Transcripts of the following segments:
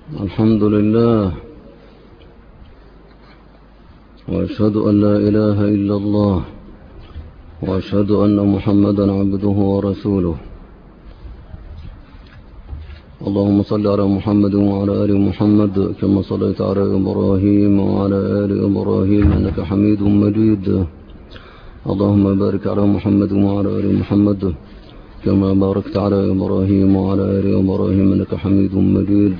الحمد لله، وأشهد أن لا إله إلا الله، وأشهد أن محمدا عبده ورسوله. اللهم صل على محمد وعلى آل محمد كما صليت على إبراهيم وعلى آل إبراهيم إنك حميد مجيد. اللهم بارك على محمد وعلى آل محمد كما باركت على إبراهيم وعلى آل إبراهيم إنك حميد مجيد.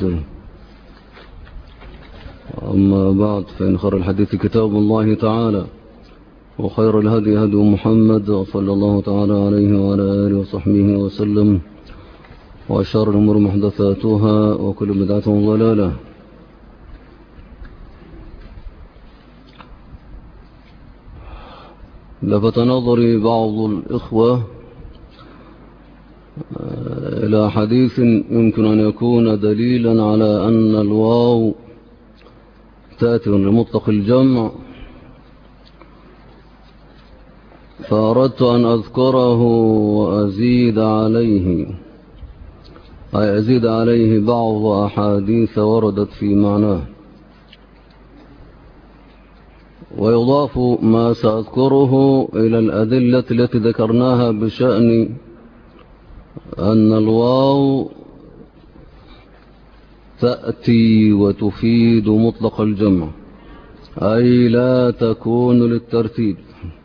أما بعد، فإن خير الحديث كتاب الله تعالى، وخير الهدي هدي محمد صلى الله تعالى عليه وعلى آله وصحبه وسلم، وشر الأمور محدثاتها، وكل بدعة ضلالة. لفت نظري بعض الإخوة إلى حديث يمكن أن يكون دليلا على أن الواو تأتي لمطلق الجمع، فأردت أن أذكره وأزيد عليه بعض أحاديث وردت في معناه، ويضاف ما سأذكره إلى الأدلة التي ذكرناها بشأن أن الواو تأتي وتفيد مطلق الجمع، أي لا تكون للترتيب.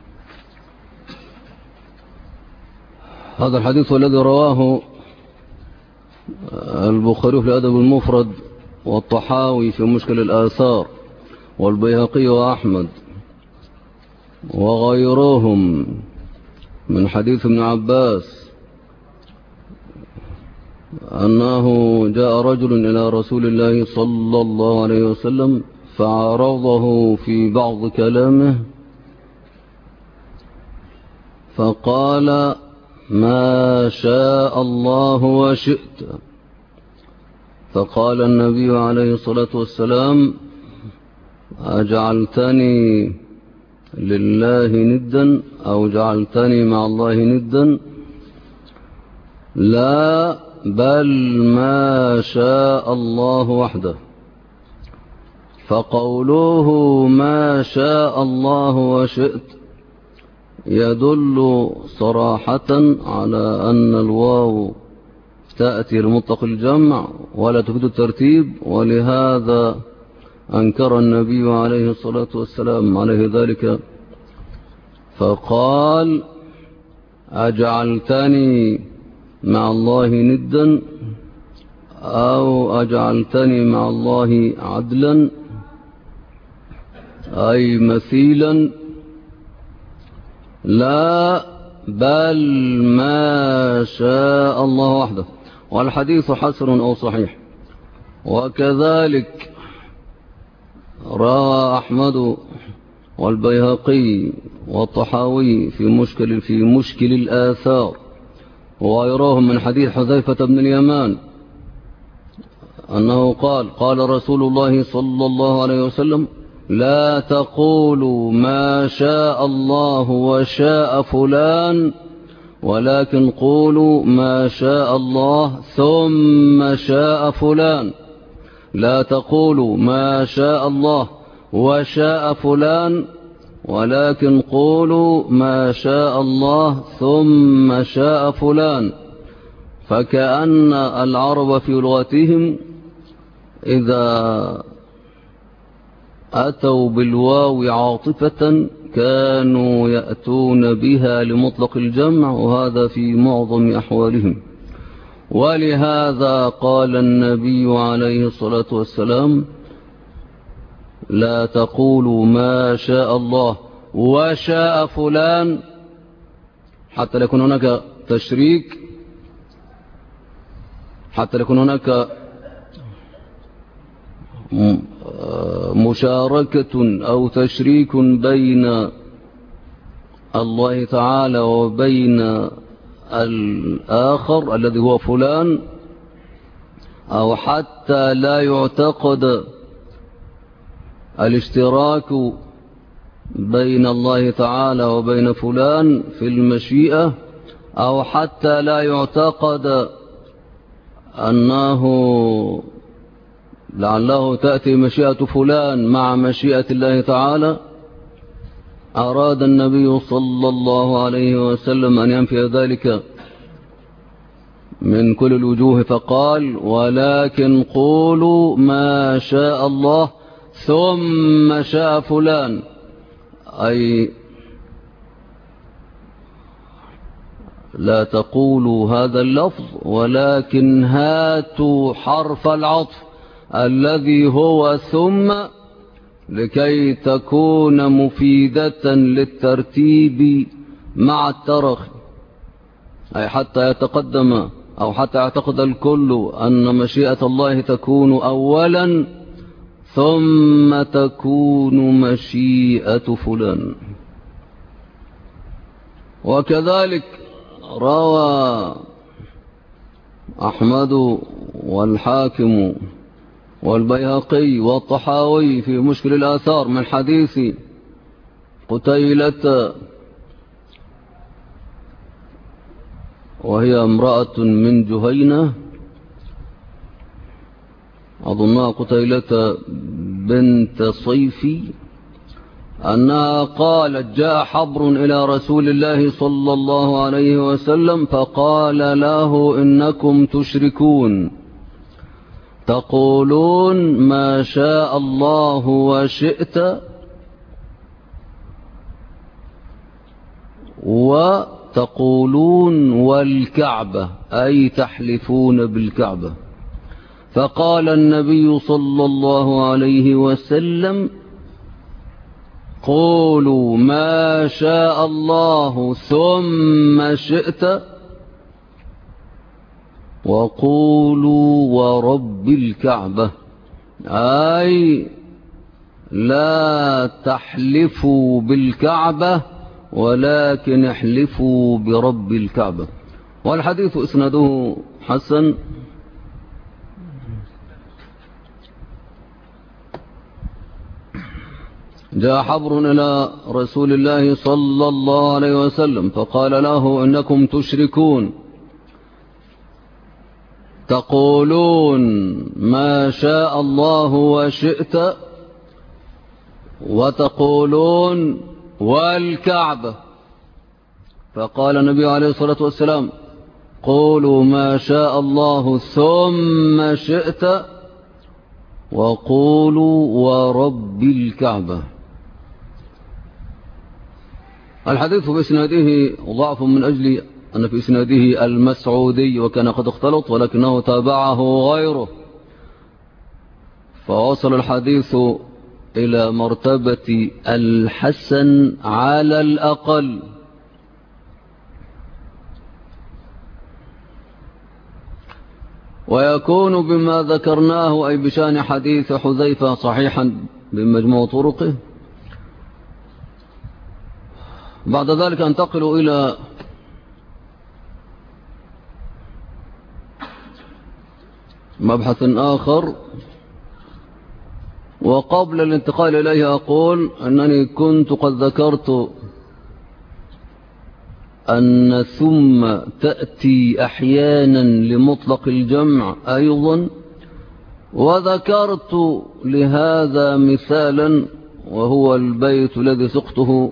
هذا الحديث الذي رواه البخاري في الأدب المفرد، والطحاوي في مشكل الآثار، والبيهقي وأحمد وغيرهم من حديث ابن عباس أنه جاء رجل إلى رسول الله صلى الله عليه وسلم فعرضه في بعض كلامه، فقال: ما شاء الله وشئت. فقال النبي عليه الصلاة والسلام: أجعلتني لله ندا أو جعلتني مع الله ندا؟ لا، بل ما شاء الله وحده. فقوله ما شاء الله وشئت يدل صراحة على أن الواو تأتي لمطلق الجمع ولا تفيد الترتيب، ولهذا أنكر النبي عليه الصلاة والسلام عليه ذلك، فقال: أجعلتني مع الله ندا أو أجعلتني مع الله عدلا، أي مثيلا؟ لا، بل ما شاء الله وحده. والحديث حسن أو صحيح. وكذلك روى أحمد والبيهقي والطحاوي في مشكل الآثار وغيرهم من حديث حذيفة بن اليمان أنه قال: قال رسول الله صلى الله عليه وسلم: لا تقولوا ما شاء الله وشاء فلان، ولكن قولوا ما شاء الله ثم شاء فلان. لا تقولوا ما شاء الله وشاء فلان، ولكن قولوا ما شاء الله ثم شاء فلان. فكأن العرب في لغتهم إذا أتوا بالواو عاطفة كانوا يأتون بها لمطلق الجمع، وهذا في معظم أحوالهم. ولهذا قال النبي عليه الصلاة والسلام: لا تقولوا ما شاء الله وشاء فلان، حتى لا يكون هناك تشريك، حتى لا يكون هناك مشاركة أو تشريك بين الله تعالى وبين الآخر الذي هو فلان، أو حتى لا يعتقد الاشتراك بين الله تعالى وبين فلان في المشيئة، أو حتى لا يعتقد أنه لعله تأتي مشيئة فلان مع مشيئة الله تعالى، أراد النبي صلى الله عليه وسلم أن ينفي ذلك من كل الوجوه، فقال ولكن قولوا ما شاء الله ثم شاء فلان، أي لا تقولوا هذا اللفظ ولكن هاتوا حرف العطف الذي هو ثم لكي تكون مفيدة للترتيب مع الترخي، أي حتى يتقدم أو حتى يعتقد الكل أن مشيئة الله تكون أولا ثم تكون مشيئة فلان. وكذلك روى أحمد والحاكم والبيهقي والطحاوي في مشكل الآثار من حديث قتيلة، وهي امرأة من جهينة أظنها قتيلة بنت صيفي، أنها قالت جاء حبر إلى رسول الله صلى الله عليه وسلم فقال له إنكم تشركون تقولون ما شاء الله وشئت وتقولون والكعبة، أي تحلفون بالكعبة. فقال النبي صلى الله عليه وسلم قولوا ما شاء الله ثم شئت وقولوا ورب الكعبة، أي لا تحلفوا بالكعبة ولكن احلفوا برب الكعبة. والحديث إسناده حسن. جاء حبر إلى رسول الله صلى الله عليه وسلم فقال له إنكم تشركون تقولون ما شاء الله وشئت وتقولون والكعبة. فقال النبي عليه الصلاة والسلام قولوا ما شاء الله ثم شئت وقولوا ورب الكعبة. الحديث بإسناده ضعف من أجل أن في إسناده المسعودي وكان قد اختلط، ولكنه تابعه غيره فوصل الحديث إلى مرتبة الحسن على الأقل. ويكون بما ذكرناه أي بشان حديث حذيفة صحيحا بمجموع طرقه. بعد ذلك انتقل إلى مبحث آخر، وقبل الانتقال إليه أقول أنني كنت قد ذكرت أن ثم تأتي أحيانا لمطلق الجمع أيضا، وذكرت لهذا مثالا وهو البيت الذي سقته،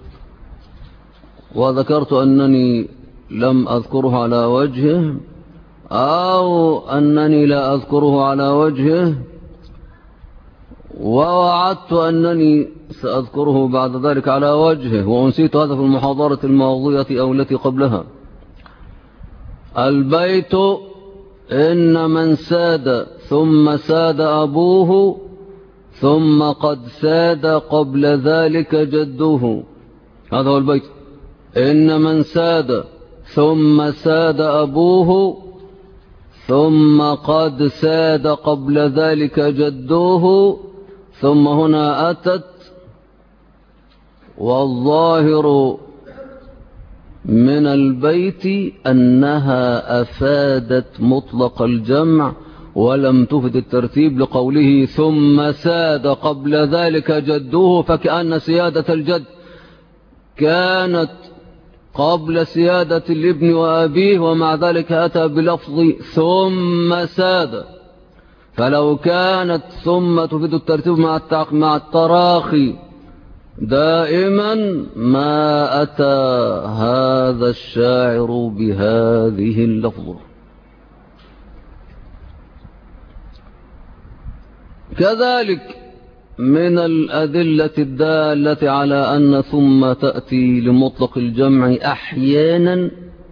وذكرت أنني لم أذكره على وجهه أو أنني لا أذكره على وجهه، ووعدت أنني سأذكره بعد ذلك على وجهه، وأنسيت هذا في المحاضرة الماضية أو التي قبلها. البيت إن من ساد ثم ساد أبوه ثم قد ساد قبل ذلك جده، هذا هو البيت. إن من ساد ثم ساد أبوه ثم قد ساد قبل ذلك جده، ثم هنا أتت والظاهر من البيت أنها أفادت مطلق الجمع ولم تفد الترتيب لقوله ثم ساد قبل ذلك جده، فكأن سيادة الجد كانت قبل سيادة الابن وأبيه، ومع ذلك أتى بلفظ ثم ساد. فلو كانت ثم تفيد الترتيب مع التراخي دائما ما أتى هذا الشاعر بهذه اللفظة. كذلك من الأدلة الدالة على أن ثم تأتي لمطلق الجمع أحيانا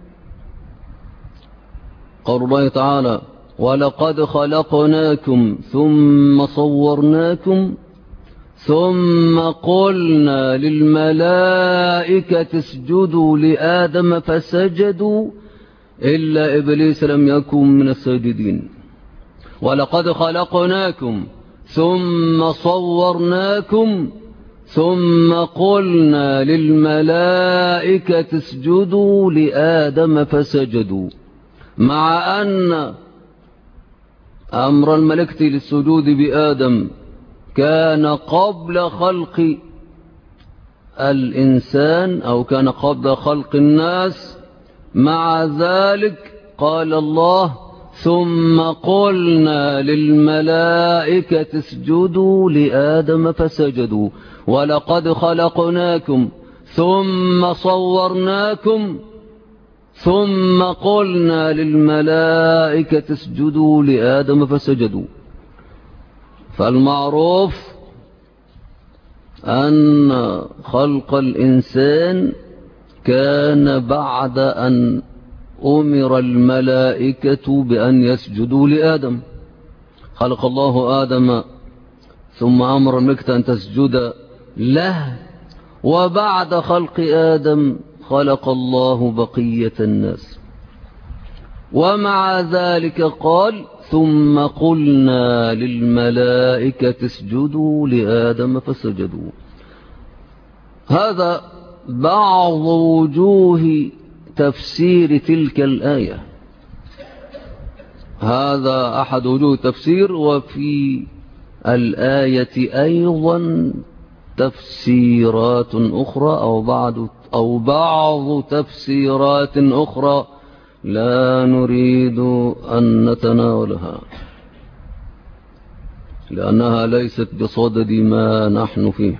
قول الله تعالى ولقد خلقناكم ثم صورناكم ثم قلنا للملائكة اسجدوا لآدم فسجدوا إلا إبليس لم يكن من الساجدين. ولقد خلقناكم ثم صورناكم ثم قلنا للملائكة اسجدوا لآدم فسجدوا، مع أن أمر الملائكة للسجود بآدم كان قبل خلق الإنسان أو كان قبل خلق الناس. مع ذلك قال الله ثم قلنا للملائكة اسجدوا لآدم فسجدوا. ولقد خلقناكم ثم صورناكم ثم قلنا للملائكة اسجدوا لآدم فسجدوا. فالمعروف أن خلق الإنسان كان بعد أن أمر الملائكة بأن يسجدوا لآدم. خلق الله آدم ثم أمر الملائكة أن تسجد له، وبعد خلق آدم خلق الله بقية الناس، ومع ذلك قال ثم قلنا للملائكة اسجدوا لآدم فسجدوا. هذا بعض وجوه تفسير تلك الآية، هذا أحد وجوه التفسير. وفي الآية أيضا تفسيرات أخرى أو بعض تفسيرات أخرى لا نريد أن نتناولها لأنها ليست بصدد ما نحن فيه.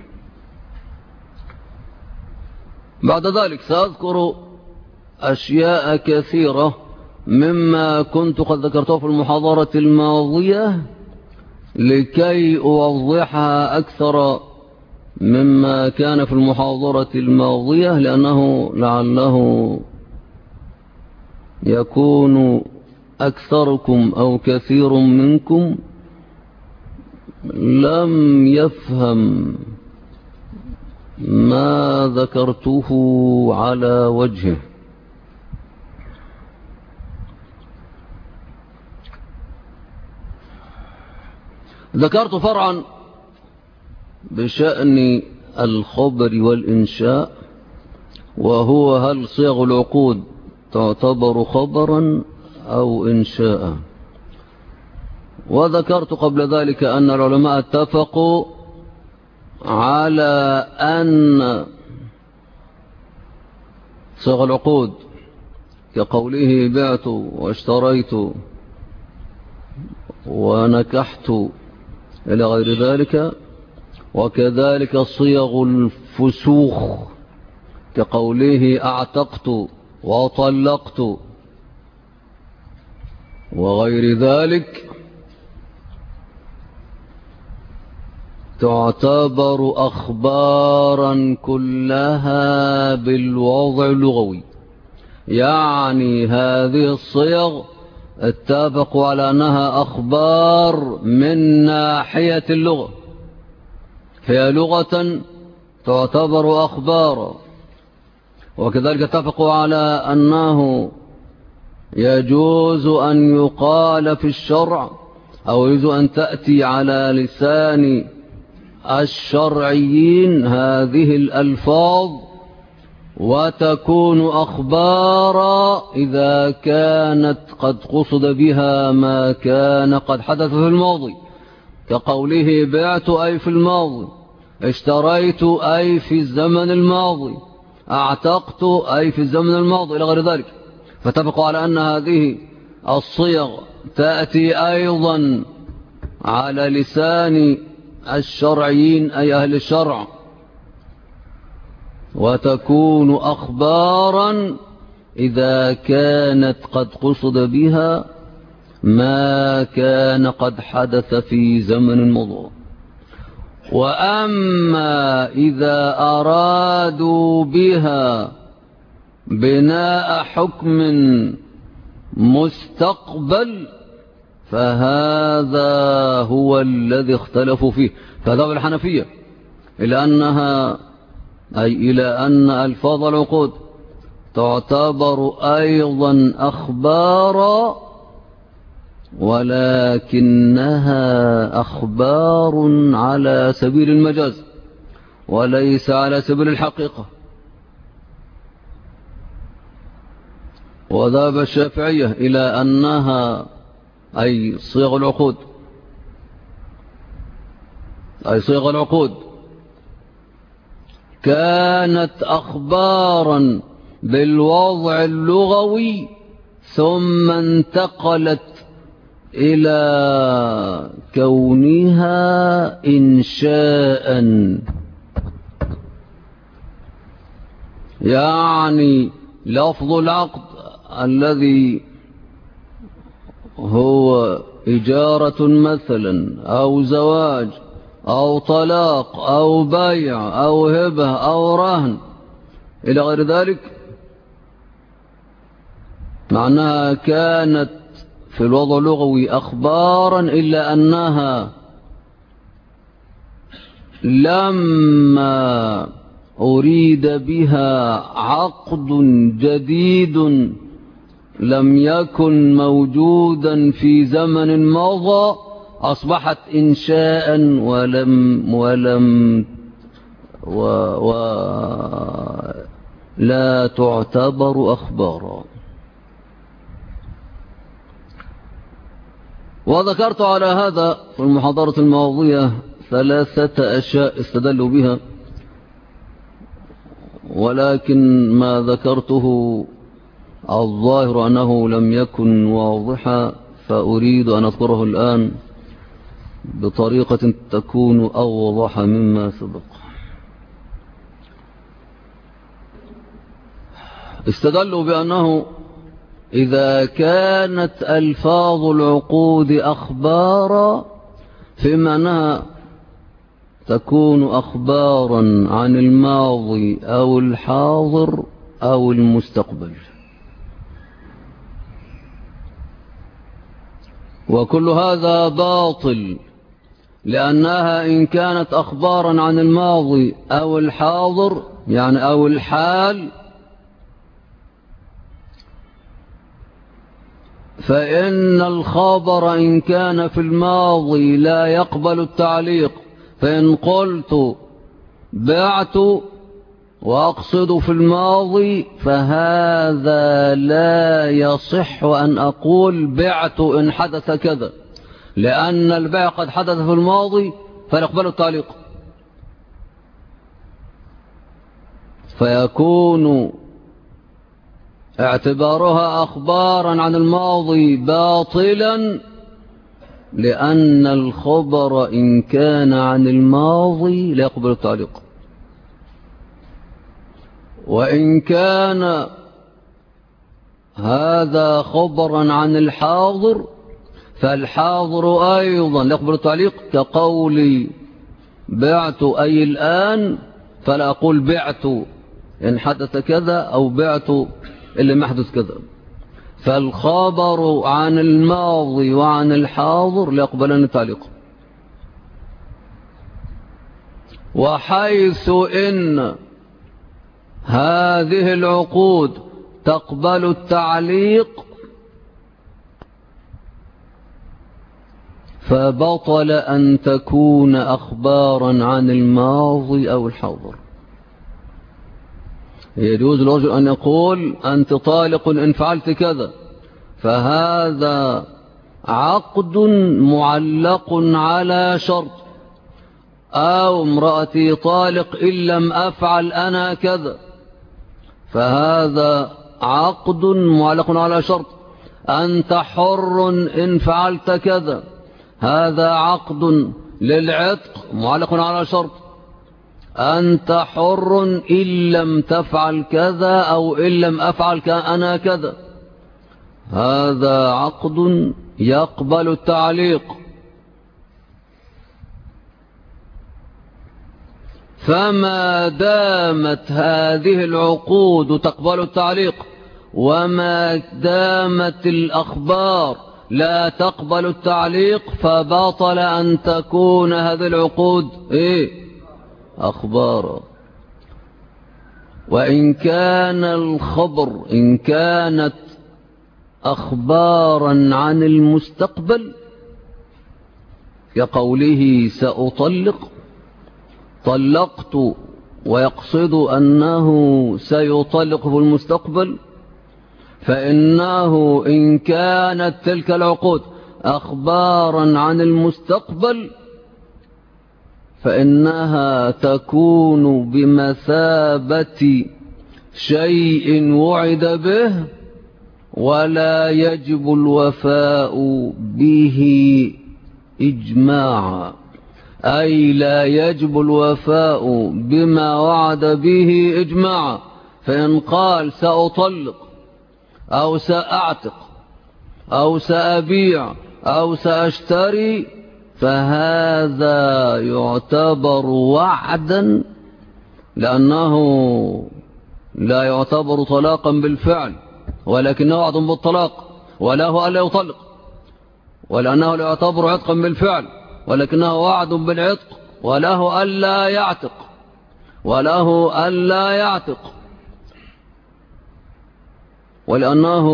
بعد ذلك سأذكر أشياء كثيرة مما كنت قد ذكرته في المحاضرة الماضية لكي أوضحها أكثر مما كان في المحاضرة الماضية، لأنه لعله يكون أكثركم أو كثير منكم لم يفهم ما ذكرته على وجهه. ذكرت فرعا بشأن الخبر والإنشاء، وهو هل صيغ العقود تعتبر خبرا أو إنشاء. وذكرت قبل ذلك أن العلماء اتفقوا على أن صيغ العقود كقوله بعت واشتريت ونكحت إلى غير ذلك، وكذلك صيغ الفسوخ كقوله أعتقت وطلقت وغير ذلك تعتبر أخبارا كلها بالوضع اللغوي. يعني هذه الصيغ اتفقوا على أنها أخبار من ناحية اللغة، هي لغة تعتبر أخبارا. وكذلك اتفقوا على أنه يجوز أن يقال في الشرع أو يجوز أن تأتي على لسان الشرعيين هذه الألفاظ وتكون أخبارا إذا كانت قد قصد بها ما كان قد حدث في الماضي، كقوله بعت أي في الماضي، اشتريت أي في الزمن الماضي، اعتقت أي في الزمن الماضي إلى غير ذلك. فاتفقوا على أن هذه الصيغ تأتي أيضا على لسان الشرعيين أي أهل الشرع، وتكون أخبارا إذا كانت قد قصد بها ما كان قد حدث في زمن مضى. وأما إذا أرادوا بها بناء حكم مستقبل فهذا هو الذي اختلفوا فيه. فذهب الحنفية إلى أن ألفاظ العقود تعتبر أيضا أخبارا، ولكنها أخبار على سبيل المجاز وليس على سبيل الحقيقة. وذهب الشافعية إلى أنها أي صيغ العقود كانت أخبارا بالوضع اللغوي ثم انتقلت إلى كونها إنشاء، يعني لفظ العقد الذي هو إجارة مثلا أو زواج أو طلاق أو بيع أو هبة أو رهن إلى غير ذلك، معناها كانت في الوضع اللغوي أخبارا، إلا أنها لما أريد بها عقد جديد لم يكن موجودا في زمن مضى أصبحت إنشاء لا تعتبر أخبارا. وذكرت على هذا في المحاضرة الماضية 3 أشياء استدلوا بها، ولكن ما ذكرته الظاهر أنه لم يكن واضحا، فأريد أن أذكره الآن بطريقة تكون أوضح مما سبق. استدلوا بأنه إذا كانت ألفاظ العقود أخبارا فيما أنها تكون أخبارا عن الماضي أو الحاضر أو المستقبل، وكل هذا باطل، لأنها إن كانت أخبارا عن الماضي أو الحاضر يعني أو الحال، فإن الخبر إن كان في الماضي لا يقبل التعليق. فإن قلت بعت وأقصد في الماضي فهذا لا يصح أن أقول بعت إن حدث كذا، لأن البيع قد حدث في الماضي فلا يقبل التعليق، فيكون اعتبارها أخبارا عن الماضي باطلا، لأن الخبر إن كان عن الماضي لا يقبل التعليق. وإن كان هذا خبرا عن الحاضر فالحاضر أيضا لا يقبل التعليق، كقولي بعت أي الآن، فلا أقول بعت إن حدث كذا أو بعت اللي ما حدث كذا. فالخبر عن الماضي وعن الحاضر لا يقبلن التعليق. وحيث إن هذه العقود تقبل التعليق فبطل أن تكون أخبارا عن الماضي أو الحاضر. يجوز الرجل أن يقول أنت طالق إن فعلت كذا، فهذا عقد معلق على شرط، أو امرأتي طالق إن لم أفعل أنا كذا، فهذا عقد معلق على شرط. أنت حر إن فعلت كذا، هذا عقد للعتق معلق على شرط، أنت حر إن لم تفعل كذا أو إن لم أفعل أنا كذا. هذا عقد يقبل التعليق. فما دامت هذه العقود تقبل التعليق وما دامت الأخبار لا تقبل التعليق فبطل أن تكون هذه العقود أخبارا. وإن كان الخبر إن كانت أخبارا عن المستقبل كقوله سأطلق، طلقت ويقصد أنه سيطلق في المستقبل، فإنه إن كانت تلك العقود أخبارا عن المستقبل فإنها تكون بمثابة شيء وعد به ولا يجب الوفاء به إجماعا، أي لا يجب الوفاء بما وعد به إجماعا. فإن قال سأطلق أو سأعتق أو سأبيع أو سأشتري فهذا يعتبر وعدا، لأنه لا يعتبر طلاقا بالفعل ولكنه وعد بالطلاق، وله ألا يطلق، ولأنه لا يعتبر عتقا بالفعل ولكنه وعد بالعتق، وله ألا يعتق، وله ألا يعتق، ولأنه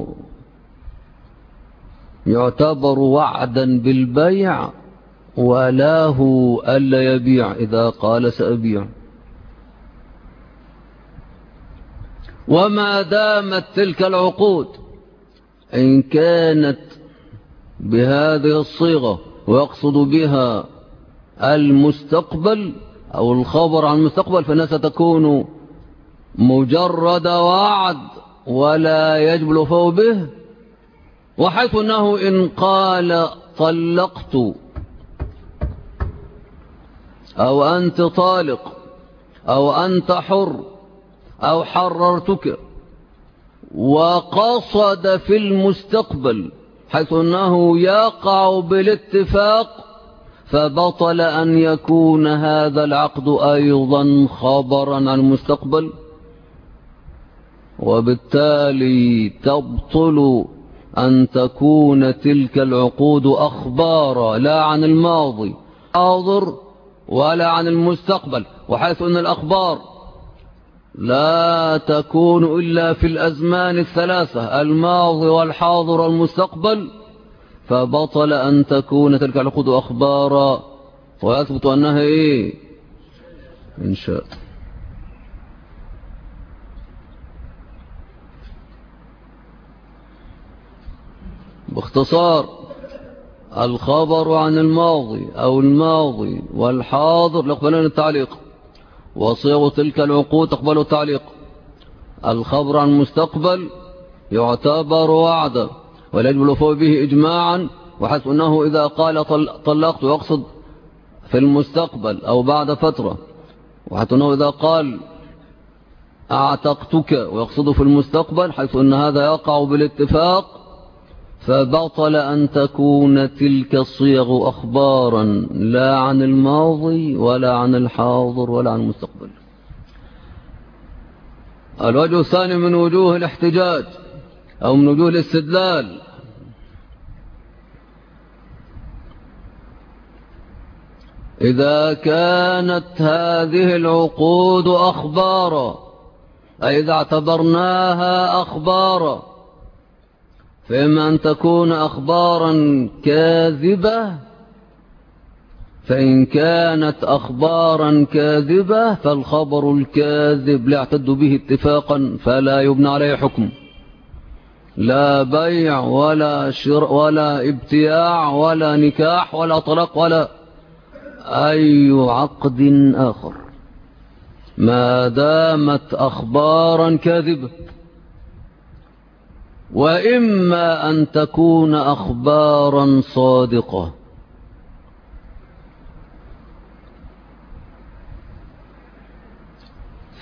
يعتبر وعدا بالبيع وله ألا يبيع إذا قال سأبيع. وما دامت تلك العقود إن كانت بهذه الصيغة ويقصد بها المستقبل أو الخبر عن المستقبل فإنها ستكون مجرد وعد ولا يجب الوفاء به. وحيث أنه إن قال طلقت أو أنت طالق أو أنت حر أو حررتك وقصد في المستقبل حيث أنه يقع بالاتفاق فبطل أن يكون هذا العقد أيضا خبرا عن المستقبل، وبالتالي تبطل أن تكون تلك العقود أخبارا لا عن الماضي حاضر ولا عن المستقبل. وحيث أن الأخبار لا تكون إلا في الأزمان الثلاثة الماضي والحاضر والمستقبل فبطل أن تكون تلك العقود أخبارا ويثبت أنها إنشاء. باختصار الخبر عن الماضي أو الماضي والحاضر يقبلون التعليق، وصيغ تلك العقود تقبل التعليق. الخبر عن المستقبل يعتبر وعدا ولا يجب الوفاء به إجماعا، وحيث أنه إذا قال طلقت يقصد في المستقبل أو بعد فترة، وحيث أنه إذا قال أعتقتك ويقصد في المستقبل حيث أن هذا يقع بالاتفاق فبطل أن تكون تلك الصيغ أخبارا لا عن الماضي ولا عن الحاضر ولا عن المستقبل. الوجه الثاني من وجوه الاحتجاج أو من وجوه الاستدلال إذا كانت هذه العقود أخبارا أي إذا اعتبرناها أخبارا فإما أن تكون أخبارا كاذبة، فإن كانت أخبارا كاذبة فالخبر الكاذب لا يعتد به اتفاقا فلا يبنى عليه حكم، لا بيع ولا شراء ولا ابتياع ولا نكاح ولا طلاق ولا أي عقد آخر ما دامت أخبارا كاذبة. وإما أن تكون أخبارا صادقة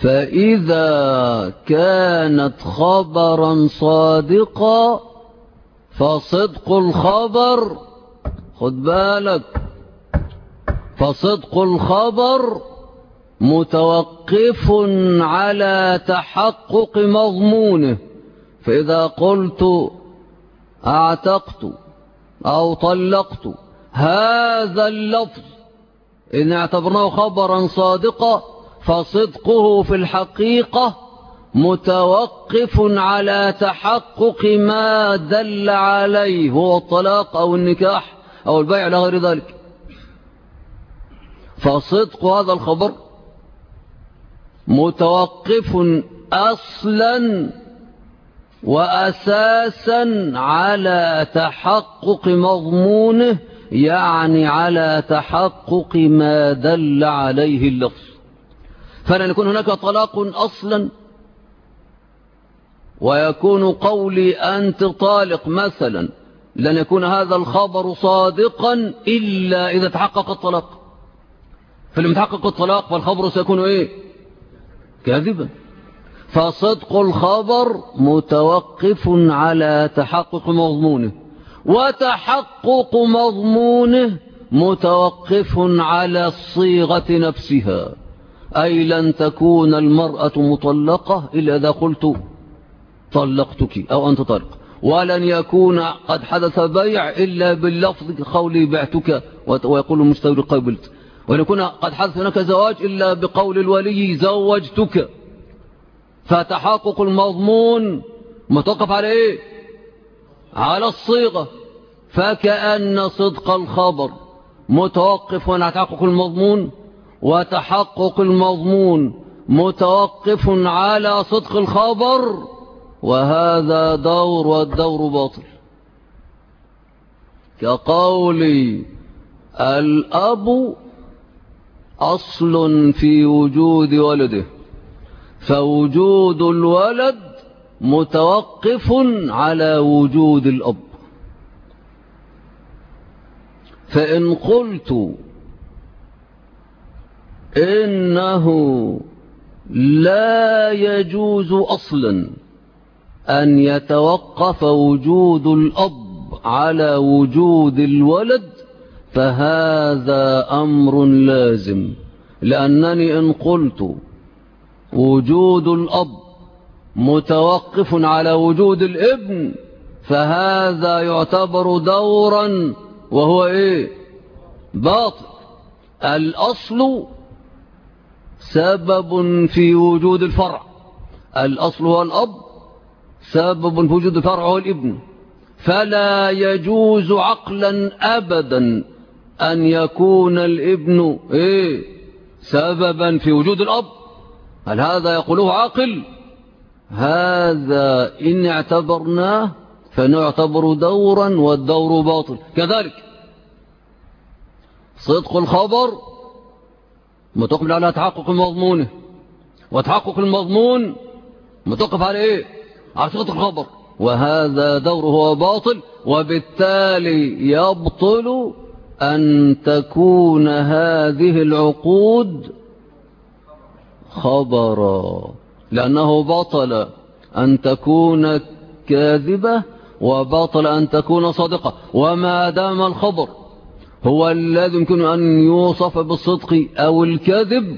فإذا كانت خبرا صادقا فصدق الخبر، خد بالك، فصدق الخبر متوقف على تحقق مضمونه. فإذا قلت اعتقت أو طلقت، هذا اللفظ إن اعتبرناه خبرا صادقا فصدقه في الحقيقة متوقف على تحقق ما دل عليه، هو الطلاق أو النكاح أو البيع إلى غير ذلك. فصدق هذا الخبر متوقف أصلا وأساسا على تحقق مضمونه، يعني على تحقق ما دل عليه اللفظ. فلن يكون هناك طلاق أصلا ويكون قولي أنت طالق مثلا، لن يكون هذا الخبر صادقا إلا إذا تحقق الطلاق. فلما تحقق الطلاق فالخبر سيكون إيه؟ كاذبا. فصدق الخبر متوقف على تحقق مضمونه، وتحقق مضمونه متوقف على الصيغة نفسها. أي لن تكون المرأة مطلقة إلا إذا قلت طلقتك أو أنت طالق، ولن يكون قد حدث بيع إلا باللفظ قولي بعتك ويقول المستوري قبلت، ولن يكون قد حدث هناك زواج إلا بقول الولي زوجتك. فتحقق المضمون متوقف على إيه؟ على الصيغة. فكأن صدق الخبر متوقف على تحقق المضمون، وتحقق المضمون متوقف على صدق الخبر، وهذا دور والدور باطل. كقولي الأب أصل في وجود ولده، فوجود الولد متوقف على وجود الأب. فإن قلت إنه لا يجوز أصلا أن يتوقف وجود الأب على وجود الولد، فهذا أمر لازم، لأنني إن قلت وجود الأب متوقف على وجود الابن فهذا يعتبر دورا وهو إيه؟ باطل. الأصل سبب في وجود الفرع، الأصل هو الأب، سبب في وجود الفرع هو الابن. فلا يجوز عقلا أبدا أن يكون الابن إيه؟ سببا في وجود الأب. هل هذا يقوله عاقل؟ هذا إن اعتبرناه فنعتبر دورا والدور باطل. كذلك صدق الخبر متوقف على تحقق مضمونه، وتحقق المضمون متوقف على إيه؟ على صدق الخبر، وهذا دوره هو باطل. وبالتالي يبطل أن تكون هذه العقود خبرا، لأنه بطل أن تكون كاذبة وبطل أن تكون صادقة. وما دام الخبر هو الذي يمكن أن يوصف بالصدق أو الكذب،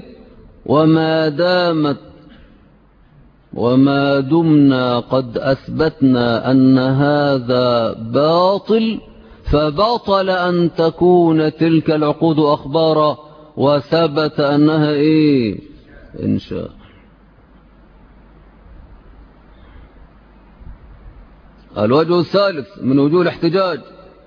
وما دمنا قد أثبتنا أن هذا باطل، فبطل أن تكون تلك العقود أخبارا، وثبت أنها إيه؟ إنشاء. الوجه الثالث من وجوه الاحتجاج: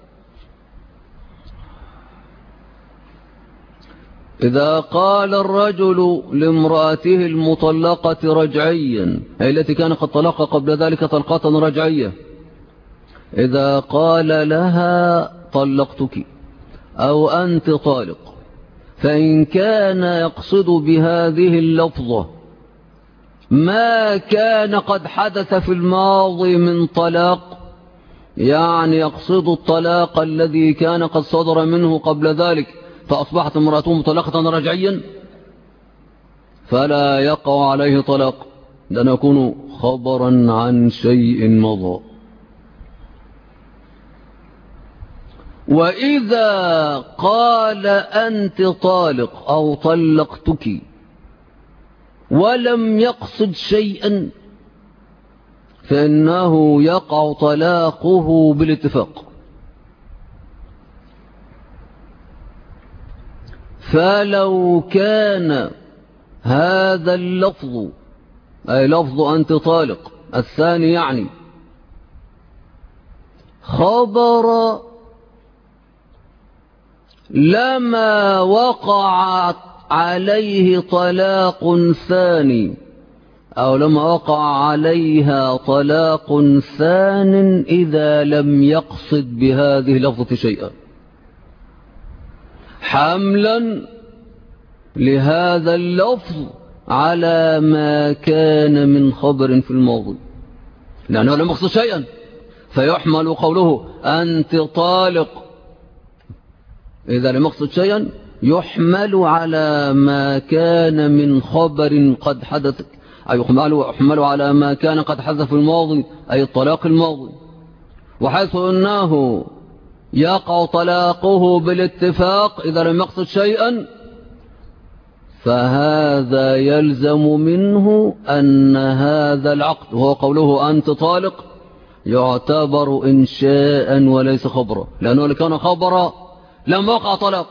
إذا قال الرجل لامرأته المطلقة رجعيا، أي التي كان قد طلق قبل ذلك طلقة رجعية، إذا قال لها طلقتك أو أنت طالق، فإن كان يقصد بهذه اللفظة ما كان قد حدث في الماضي من طلاق، يعني يقصد الطلاق الذي كان قد صدر منه قبل ذلك، فأصبحت امرأته مطلقة رجعيا، فلا يقع عليه طلاق، لأن يكون خبرا عن شيء مضى. وإذا قال أنت طالق أو طلقتك ولم يقصد شيئا فإنه يقع طلاقه بالاتفاق. فلو كان هذا اللفظ أي لفظ أنت طالق الثاني يعني خبر لما وقع عليه طلاق ثاني أو لما وقع عليها طلاق ثان إذا لم يقصد بهذه اللفظة شيئا، حملا لهذا اللفظ على ما كان من خبر في الماضي، لأنه لم يقصد شيئا فيحمل قوله أنت طالق إذا لم يقصد شيئا يحمل على ما كان من خبر قد حدث، أي يحمل على ما كان قد حدث في الماضي أي الطلاق الماضي. وحيث أنه يقع طلاقه بالاتفاق إذا لم يقصد شيئا فهذا يلزم منه أن هذا العقد وهو قوله أنت طالق يعتبر إنشاء وليس خبرا، لأنه اللي كان خبرا لم وقع طلاق،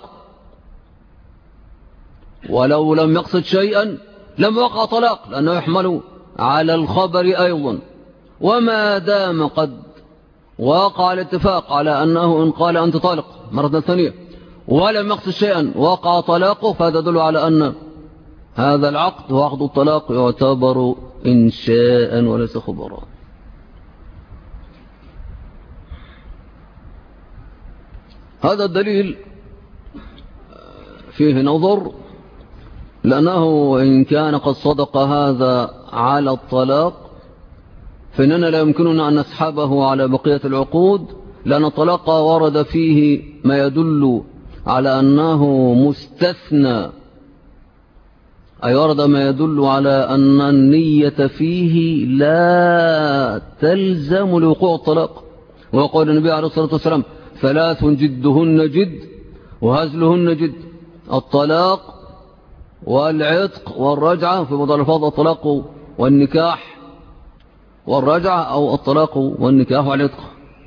ولو لم يقصد شيئا لم وقع طلاق لأنه يحمل على الخبر أيضا. وما دام قد وقع الاتفاق على أنه إن قال أنت طالق مرة ثانية ولم يقصد شيئا وقع طلاقه فهذا يدل على أن هذا العقد هو عقد الطلاق يعتبر إنشاء وليس خبرا. هذا الدليل فيه نظر، لأنه إن كان قد صدق هذا على الطلاق فإننا لا يمكننا أن نسحبه على بقية العقود، لأن الطلاق ورد فيه ما يدل على أنه مستثنى، أي ورد ما يدل على أن النية فيه لا تلزم لوقوع الطلاق. وقال النبي عليه الصلاة والسلام 3 جدهن جد وهزلهن جد: الطلاق والعتق والرجعة، في بعض الألفاظ الطلاق والنكاح والرجعة أو الطلاق والنكاح والعتق.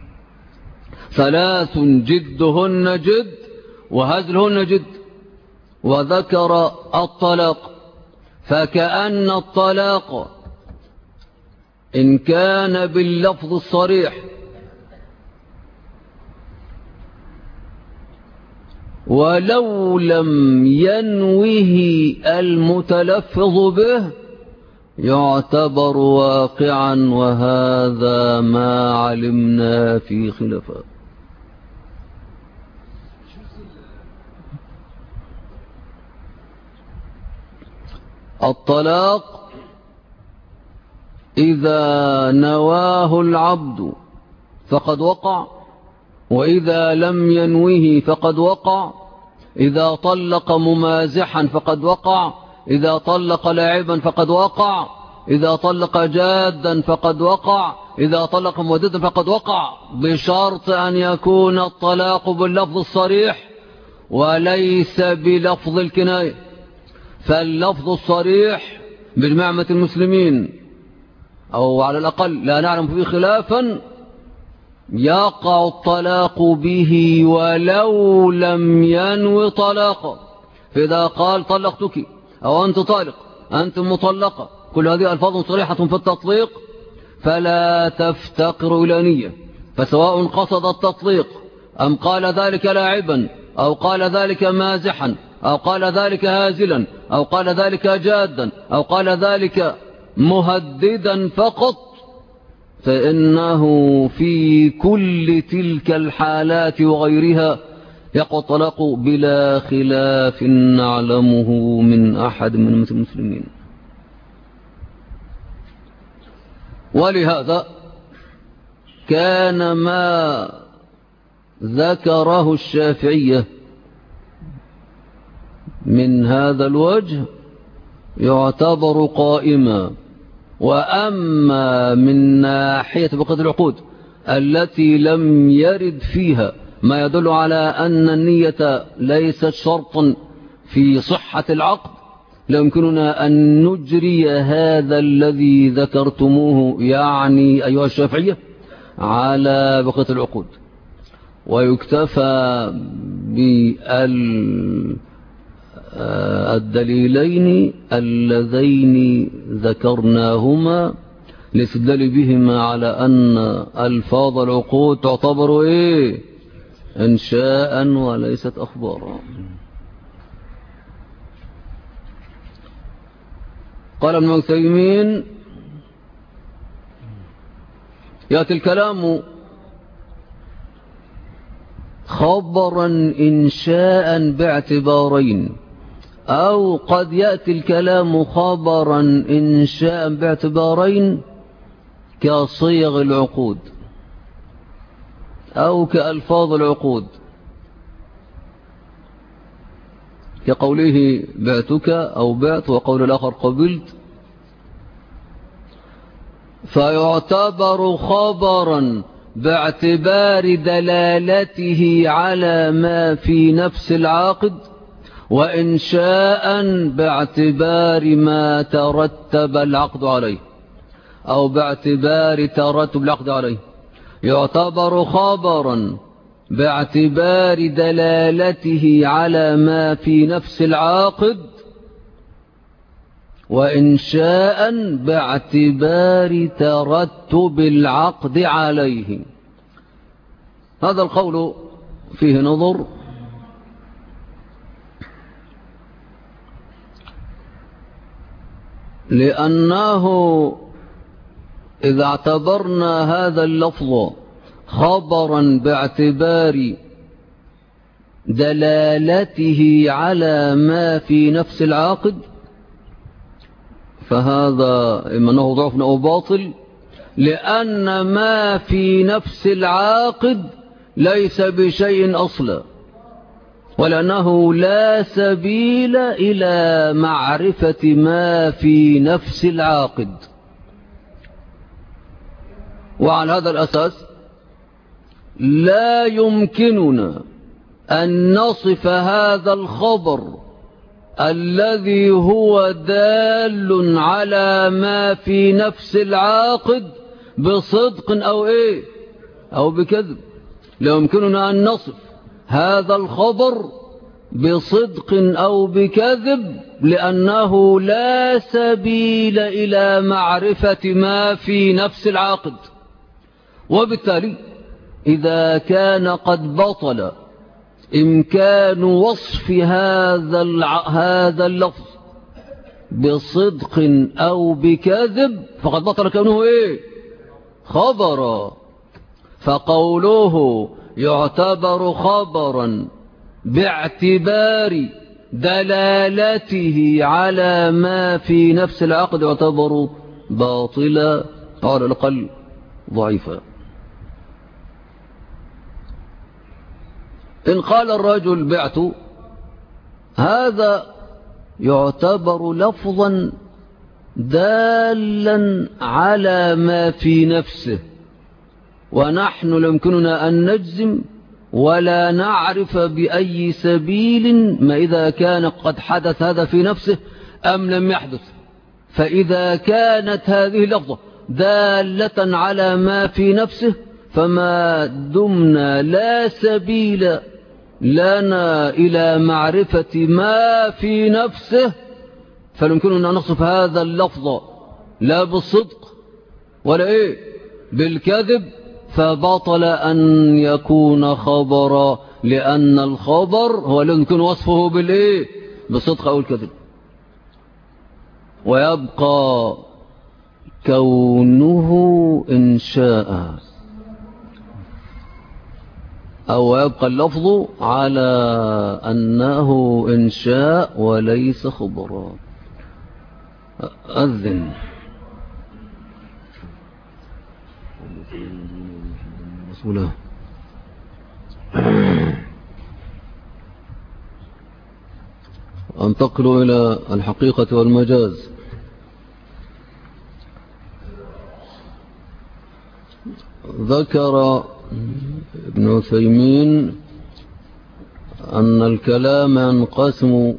3 جدهن جد وهزلهن جد، وذكر الطلاق، فكأن الطلاق إن كان باللفظ الصريح ولو لم ينوه المتلفظ به يعتبر واقعا، وهذا ما علمنا في خلافه. الطلاق إذا نواه العبد فقد وقع، وإذا لم ينوه فقد وقع، إذا طلق ممازحا فقد وقع، إذا طلق لاعبا فقد وقع، إذا طلق جادا فقد وقع، إذا طلق موددا فقد وقع، بشرط أن يكون الطلاق باللفظ الصريح وليس بلفظ الكناية. فاللفظ الصريح بجماعة المسلمين أو على الأقل لا نعلم فيه خلافا يقع الطلاق به ولو لم ينوي طلاقا. فإذا قال طلقتك أو أنت طالق أنت مطلقة، كل هذه ألفاظ صريحة في التطليق فلا تفتقر إلى نية، فسواء قصد التطليق أم قال ذلك لاعبا أو قال ذلك مازحا أو قال ذلك هازلا أو قال ذلك جادا أو قال ذلك مهددا فقط، فإنه في كل تلك الحالات وغيرها يقع الطلاق بلا خلاف نعلمه من أحد من المسلمين. ولهذا كان ما ذكره الشافعية من هذا الوجه يعتبر قائما. وأما من ناحية بقية العقود التي لم يرد فيها ما يدل على أن النية ليست شرطا في صحة العقد، لا يمكننا أن نجري هذا الذي ذكرتموه يعني أيها الشافعية على بقية العقود، ويكتفى بالدليلين اللذين ذكرناهما لاستدلال بهما على أن ألفاظ العقود تعتبر إنشاء وليست أخبارا. قال ابن عثيمين: يأتي الكلام خبرا إنشاء باعتبارين، أو قد يأتي الكلام خبرا إنشاء باعتبارين كصيغ العقود أو كألفاظ العقود، كقوله بعتك أو بعت، وقول الآخر قبلت، فيعتبر خبرا باعتبار دلالته على ما في نفس العاقد، وإنشاء باعتبار ما ترتب العقد عليه أو باعتبار ترتب العقد عليه. يعتبر خبرا باعتبار دلالته على ما في نفس العاقد، وإنشاء باعتبار ترتب العقد عليه. هذا القول فيه نظر، لأنه إذا اعتبرنا هذا اللفظ خبرا باعتبار دلالته على ما في نفس العاقد، فهذا إما أنه ضعف أو باطل، لأن ما في نفس العاقد ليس بشيء أصلا، ولأنه لا سبيل إلى معرفة ما في نفس العاقد. وعلى هذا الأساس لا يمكننا أن نصف هذا الخبر الذي هو دال على ما في نفس العاقد بصدق أو بكذب. لا يمكننا أن نصف هذا الخبر بصدق أو بكذب، لأنه لا سبيل إلى معرفة ما في نفس العاقد. وبالتالي إذا كان قد بطل إمكان وصف هذا اللفظ بصدق أو بكذب، فقد بطل كونه خبرا. فقوله يعتبر خبرا باعتبار دلالته على ما في نفس العقد يعتبر باطلا على الأقل ضعيفا. إن قال الرجل بعت، هذا يعتبر لفظا دالا على ما في نفسه، ونحن لا يمكننا أن نجزم ولا نعرف بأي سبيل ما إذا كان قد حدث هذا في نفسه أم لم يحدث. فإذا كانت هذه اللفظة دالة على ما في نفسه، فما دمنا لا سبيل لنا إلى معرفة ما في نفسه، فيمكننا أن نصف هذا اللفظ لا بالصدق ولا بالكذب، فبطل أن يكون خبرا، لأن الخبر هو الذي يمكن وصفه بالصدق أو الكذب. ويبقى كونه إنشاء، أو يبقى اللفظ على أنه إنشاء وليس خبرا. أذن رسوله. أنتقل إلى الحقيقة والمجاز. ذكر ابن عثيمين أن الكلام ينقسم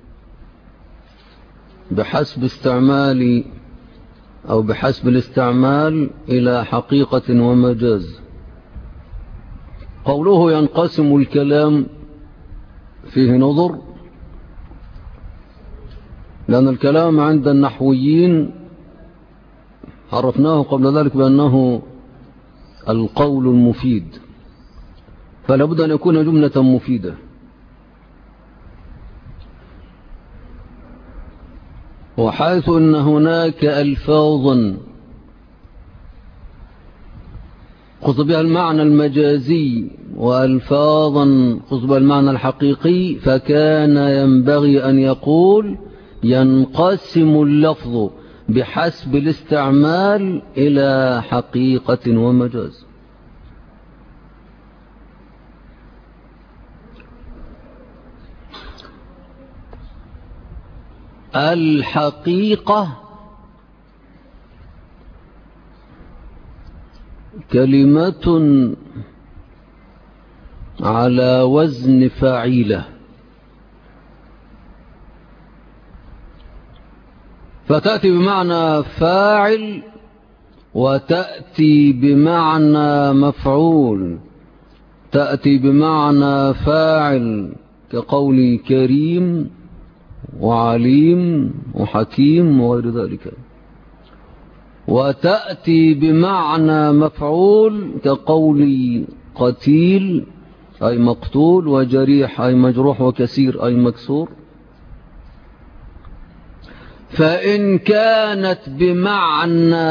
بحسب استعمال أو بحسب الاستعمال إلى حقيقة ومجاز. قوله ينقسم الكلام فيه نظر، لأن الكلام عند النحويين عرفناه قبل ذلك بأنه القول المفيد، فلا بد أن يكون جملة مفيدة. وحيث أن هناك ألفاظا قصد بها المعنى المجازي وألفاظا قصد بها المعنى الحقيقي، فكان ينبغي أن يقول ينقسم اللفظ بحسب الاستعمال إلى حقيقة ومجاز. الحقيقة كلمة على وزن فاعلة، فتأتي بمعنى فاعل وتأتي بمعنى مفعول. تأتي بمعنى فاعل كقول كريم وعليم وحكيم وغير ذلك، وتأتي بمعنى مفعول كقول قتيل أي مقتول، وجريح أي مجروح، وكسير أي مكسور. فإن كانت بمعنى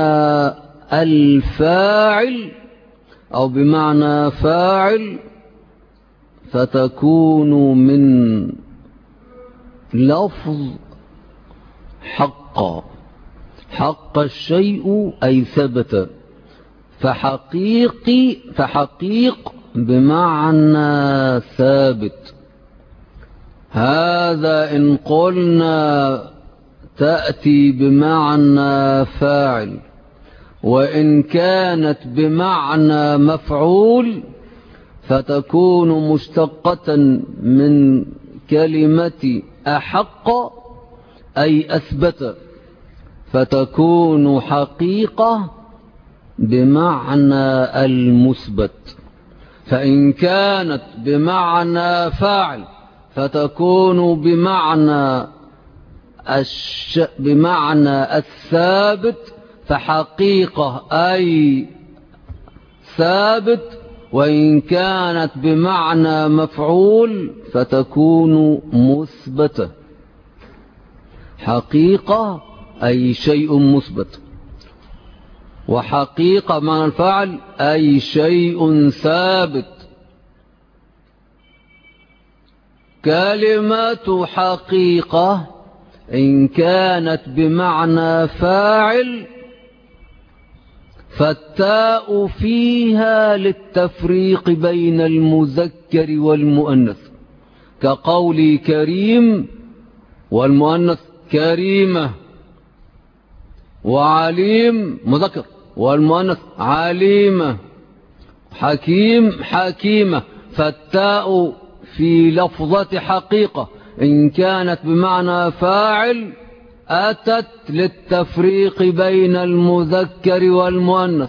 الفاعل أو بمعنى فاعل فتكون من لفظ حق. حق الشيء أي ثبت، فحقيق بمعنى ثابت. هذا إن قلنا تأتي بمعنى فاعل. وإن كانت بمعنى مفعول فتكون مشتقة من كلمة أحق أي أثبت، فتكون حقيقة بمعنى المثبت. فإن كانت بمعنى فاعل فتكون بمعنى الثابت، فحقيقة أي ثابت. وإن كانت بمعنى مفعول فتكون مثبتة. حقيقة أي شيء مثبت، وحقيقة معنى الفاعل أي شيء ثابت. كلمة حقيقة إن كانت بمعنى فاعل فالتاء فيها للتفريق بين المذكر والمؤنث، كقول كريم والمؤنث كريمة، وعليم مذكر والمؤنث عليمة، حكيم حكيمة. فالتاء في لفظة حقيقة إن كانت بمعنى فاعل أتت للتفريق بين المذكر والمؤنث.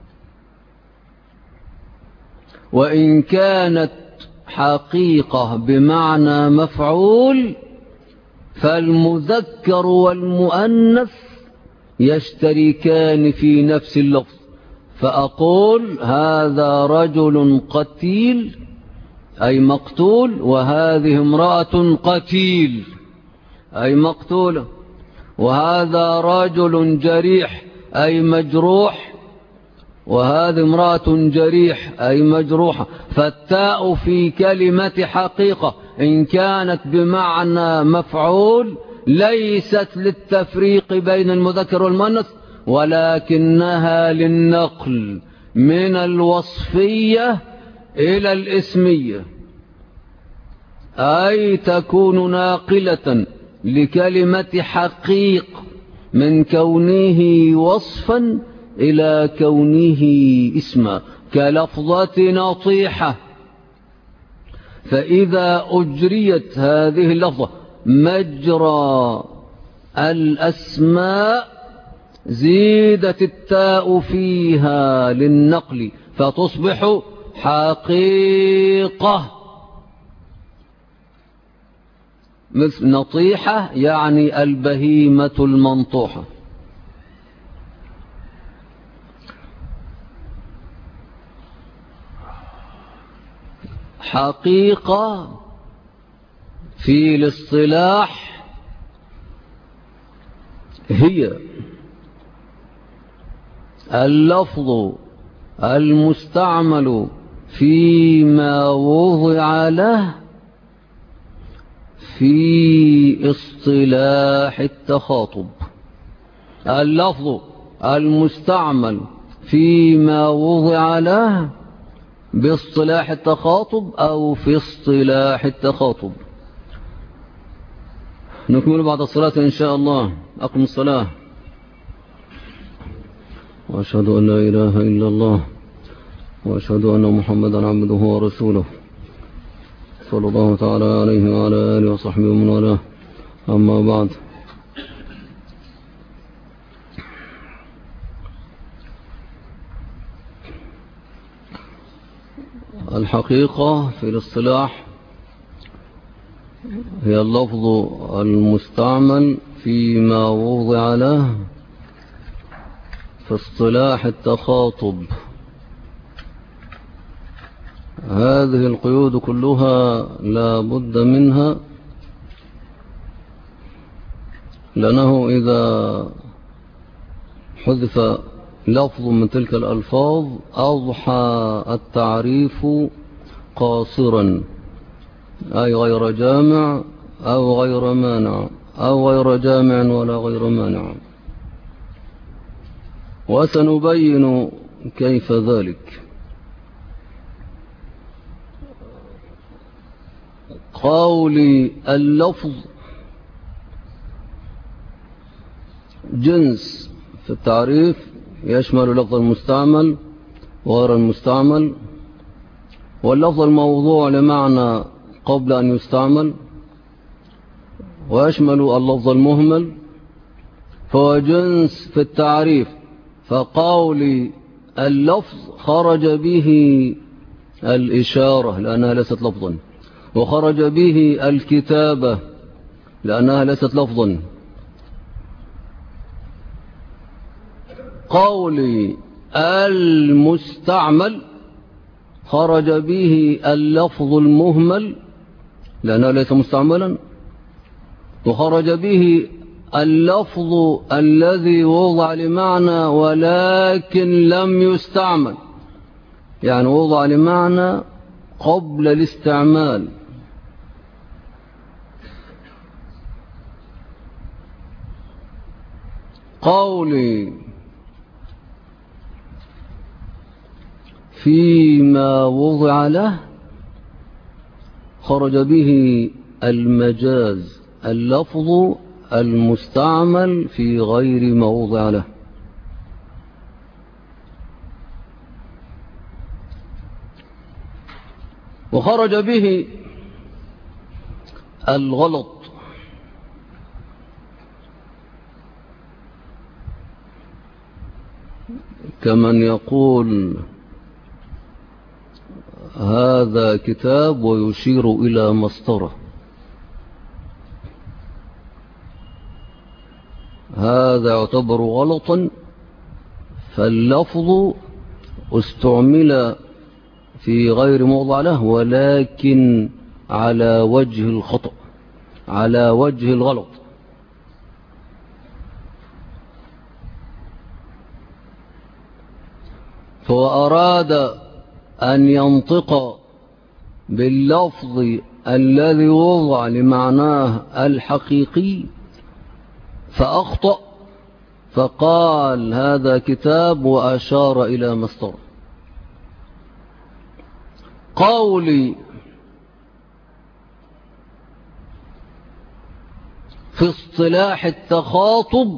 وإن كانت حقيقة بمعنى مفعول فالمذكر والمؤنث يشتركان في نفس اللفظ، فأقول هذا رجل قتيل أي مقتول، وهذه امرأة قتيل أي مقتولة، وهذا رجل جريح أي مجروح، وهذه امرأة جريح أي مجروحة. فالتاء في كلمة حقيقة إن كانت بمعنى مفعول ليست للتفريق بين المذكر والمؤنث، ولكنها للنقل من الوصفية إلى الاسمية. أي تكون ناقلة لكلمة حقيق من كونه وصفا إلى كونه اسما، كلفظة نطيحة. فإذا أجريت هذه اللفظة مجرى الأسماء زيدت التاء فيها للنقل فتصبح حقيقة. مثل نطيحة يعني البهيمة المنطوحة. حقيقة في الاصطلاح هي اللفظ المستعمل فيما وضع له في اصطلاح التخاطب. اللفظ المستعمل فيما وضع له باصطلاح التخاطب أو في اصطلاح التخاطب. نكمل بعد الصلاة إن شاء الله. أقم الصلاة. وأشهد أن لا إله إلا الله وأشهد أن محمدا عبده ورسوله صلى الله تعالى عليه وعلى آله وصحبه ومن والاه. أما بعد، الحقيقة في الاصطلاح هي اللفظ المستعمل فيما وضع له في اصطلاح التخاطب. هذه القيود كلها لا بد منها، لأنه إذا حذف لفظ من تلك الألفاظ أضحى التعريف قاصرا، أي غير جامع أو غير مانع أو غير جامع ولا غير مانع. وسنبين كيف ذلك. قولي اللفظ جنس في التعريف يشمل لفظ المستعمل وغير المستعمل، واللفظ الموضوع لمعنى قبل أن يستعمل، ويشمل اللفظ المهمل، فهو جنس في التعريف. فقولي اللفظ خرج به الإشارة لأنها ليست لفظا، وخرج به الكتابة لأنها ليست لفظا. قولي المستعمل خرج به اللفظ المهمل لأنه ليس مستعملا، وخرج به اللفظ الذي وضع لمعنى ولكن لم يستعمل، يعني وضع لمعنى قبل الاستعمال. قولي فيما وضع له خرج به المجاز، اللفظ المستعمل في غير ما وضع له. وخرج به الغلط، كمن يقول هذا كتاب ويشير إلى مسطرة، هذا يعتبر غلطا، فاللفظ استعمل في غير موضع له ولكن على وجه الخطأ، على وجه الغلط. فهو أراد أن ينطق باللفظ الذي وضع لمعناه الحقيقي فأخطأ، فقال هذا كتاب وأشار إلى مسطرة. قولي في اصطلاح التخاطب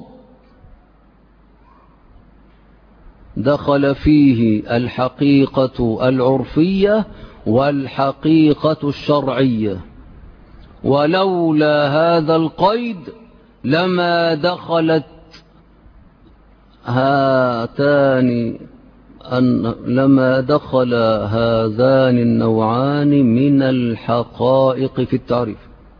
دخل فيه الحقيقة العرفية والحقيقة الشرعية، ولولا هذا القيد لما دخلت لما دخل هذان النوعان من الحقائق في التعريف.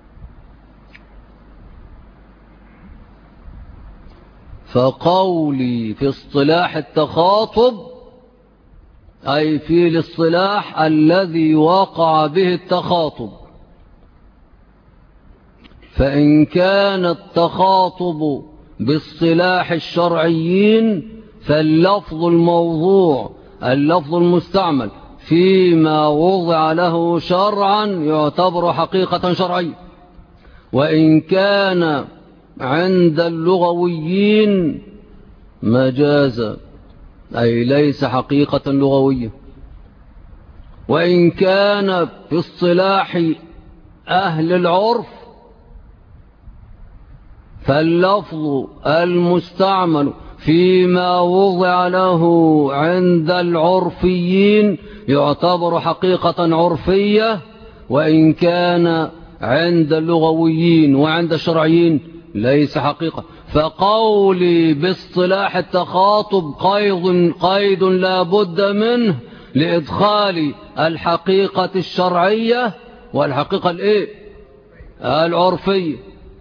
فقولي في اصطلاح التخاطب أي في الاصطلاح الذي وقع به التخاطب، فإن كان التخاطب باصطلاح الشرعيين فاللفظ الموضوع اللفظ المستعمل فيما وضع له شرعا يعتبر حقيقة شرعية، وإن كان عند اللغويين مجازا أي ليس حقيقة لغوية، وإن كان في اصطلاح أهل العرف فاللفظ المستعمل فيما وضع له عند العرفيين يعتبر حقيقة عرفية، وإن كان عند اللغويين وعند الشرعيين ليس حقيقة. فقولي باصطلاح التخاطب قيد لا بد منه لإدخال الحقيقة الشرعية والحقيقة العرفية.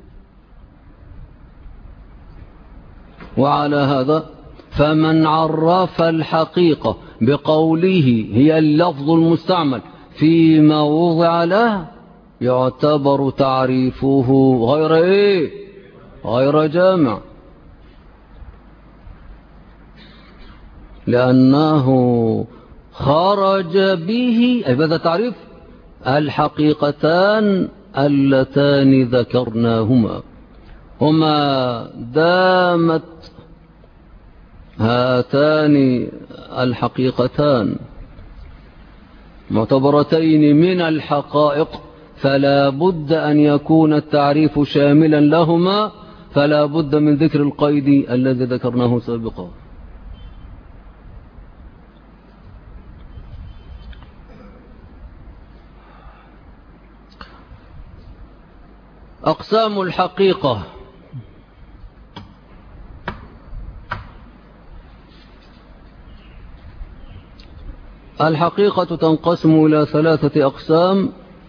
وعلى هذا فمن عرف الحقيقة بقوله هي اللفظ المستعمل فيما وضع له يعتبر تعريفه غير جامع، لأنه خرج به أي بهذا تعريف الحقيقتان اللتان ذكرناهما، هما دامت هاتان الحقيقتان معتبرتين من الحقائق فلا بد أن يكون التعريف شاملا لهما، فلا بد من ذكر القيد الذي ذكرناه سابقا. أقسام الحقيقة: الحقيقة تنقسم إلى 3 أقسام: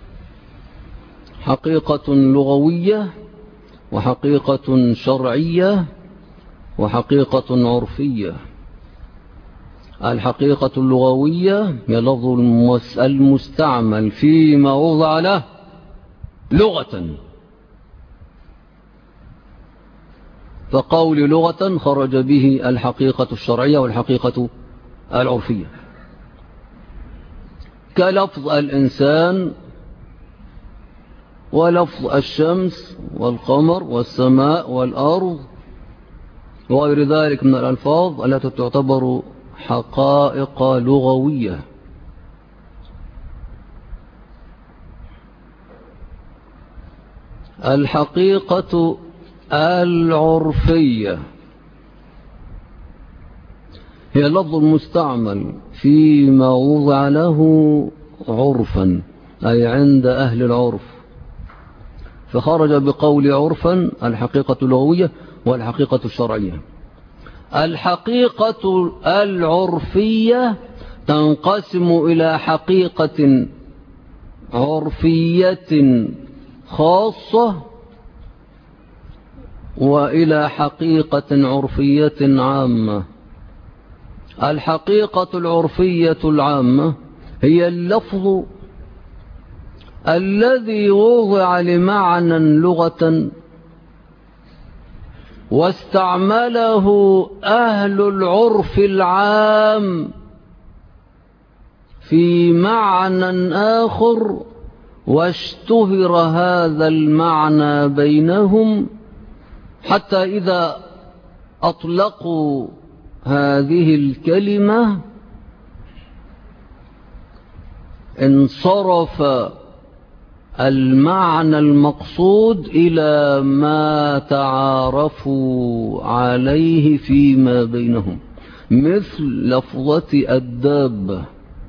حقيقة لغوية، وحقيقة شرعية، وحقيقة عرفية. الحقيقة اللغوية هي لفظ المستعمل فيما وضع له لغة، فقول لغة خرج به الحقيقة الشرعية والحقيقة العرفية، كلفظ الإنسان ولفظ الشمس والقمر والسماء والأرض وغير ذلك من الألفاظ التي تعتبر حقائق لغوية. الحقيقة العرفية هي لفظ المستعمل فيما وضع له عرفا أي عند أهل العرف، فخرج بقول عرفا الحقيقة اللغوية والحقيقة الشرعية. الحقيقة العرفية تنقسم إلى حقيقة عرفية خاصة وإلى حقيقة عرفية عامة. الحقيقة العرفية العامة هي اللفظ الذي وضع لمعنى لغة واستعمله أهل العرف العام في معنى آخر، واشتهر هذا المعنى بينهم حتى إذا أطلقوا هذه الكلمة انصرف المعنى المقصود إلى ما تعارفوا عليه فيما بينهم، مثل لفظة الدابة.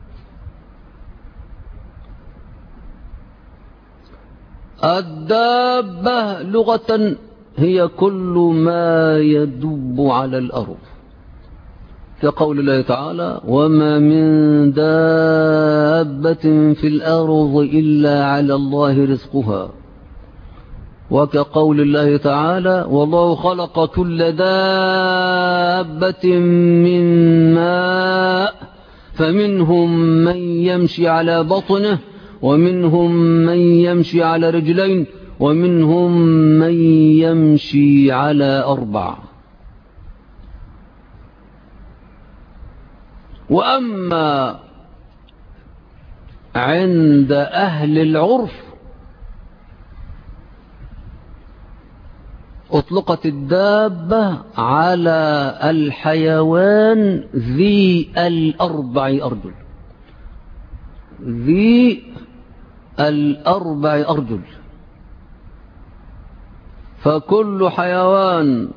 الدابة لغة هي كل ما يدب على الأرض، كقول الله تعالى: وما من دابة في الأرض إلا على الله رزقها. وكقول الله تعالى: والله خلق كل دابة من ماء فمنهم من يمشي على بطنه ومنهم من يمشي على رجلين ومنهم من يمشي على 4. وأما عند أهل العرف أطلقت الدابة على الحيوان ذي 4 أرجل، ذي 4 أرجل، فكل حيوان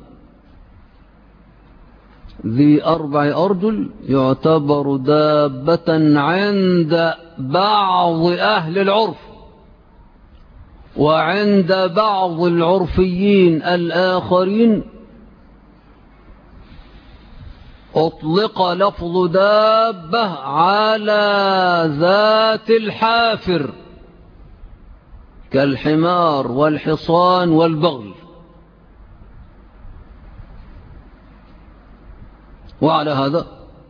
ذي 4 أرجل يعتبر دابة عند بعض أهل العرف، وعند بعض العرفيين الآخرين أطلق لفظ دابة على ذات الحافر كالحمار والحصان والبغل. وعلى هذا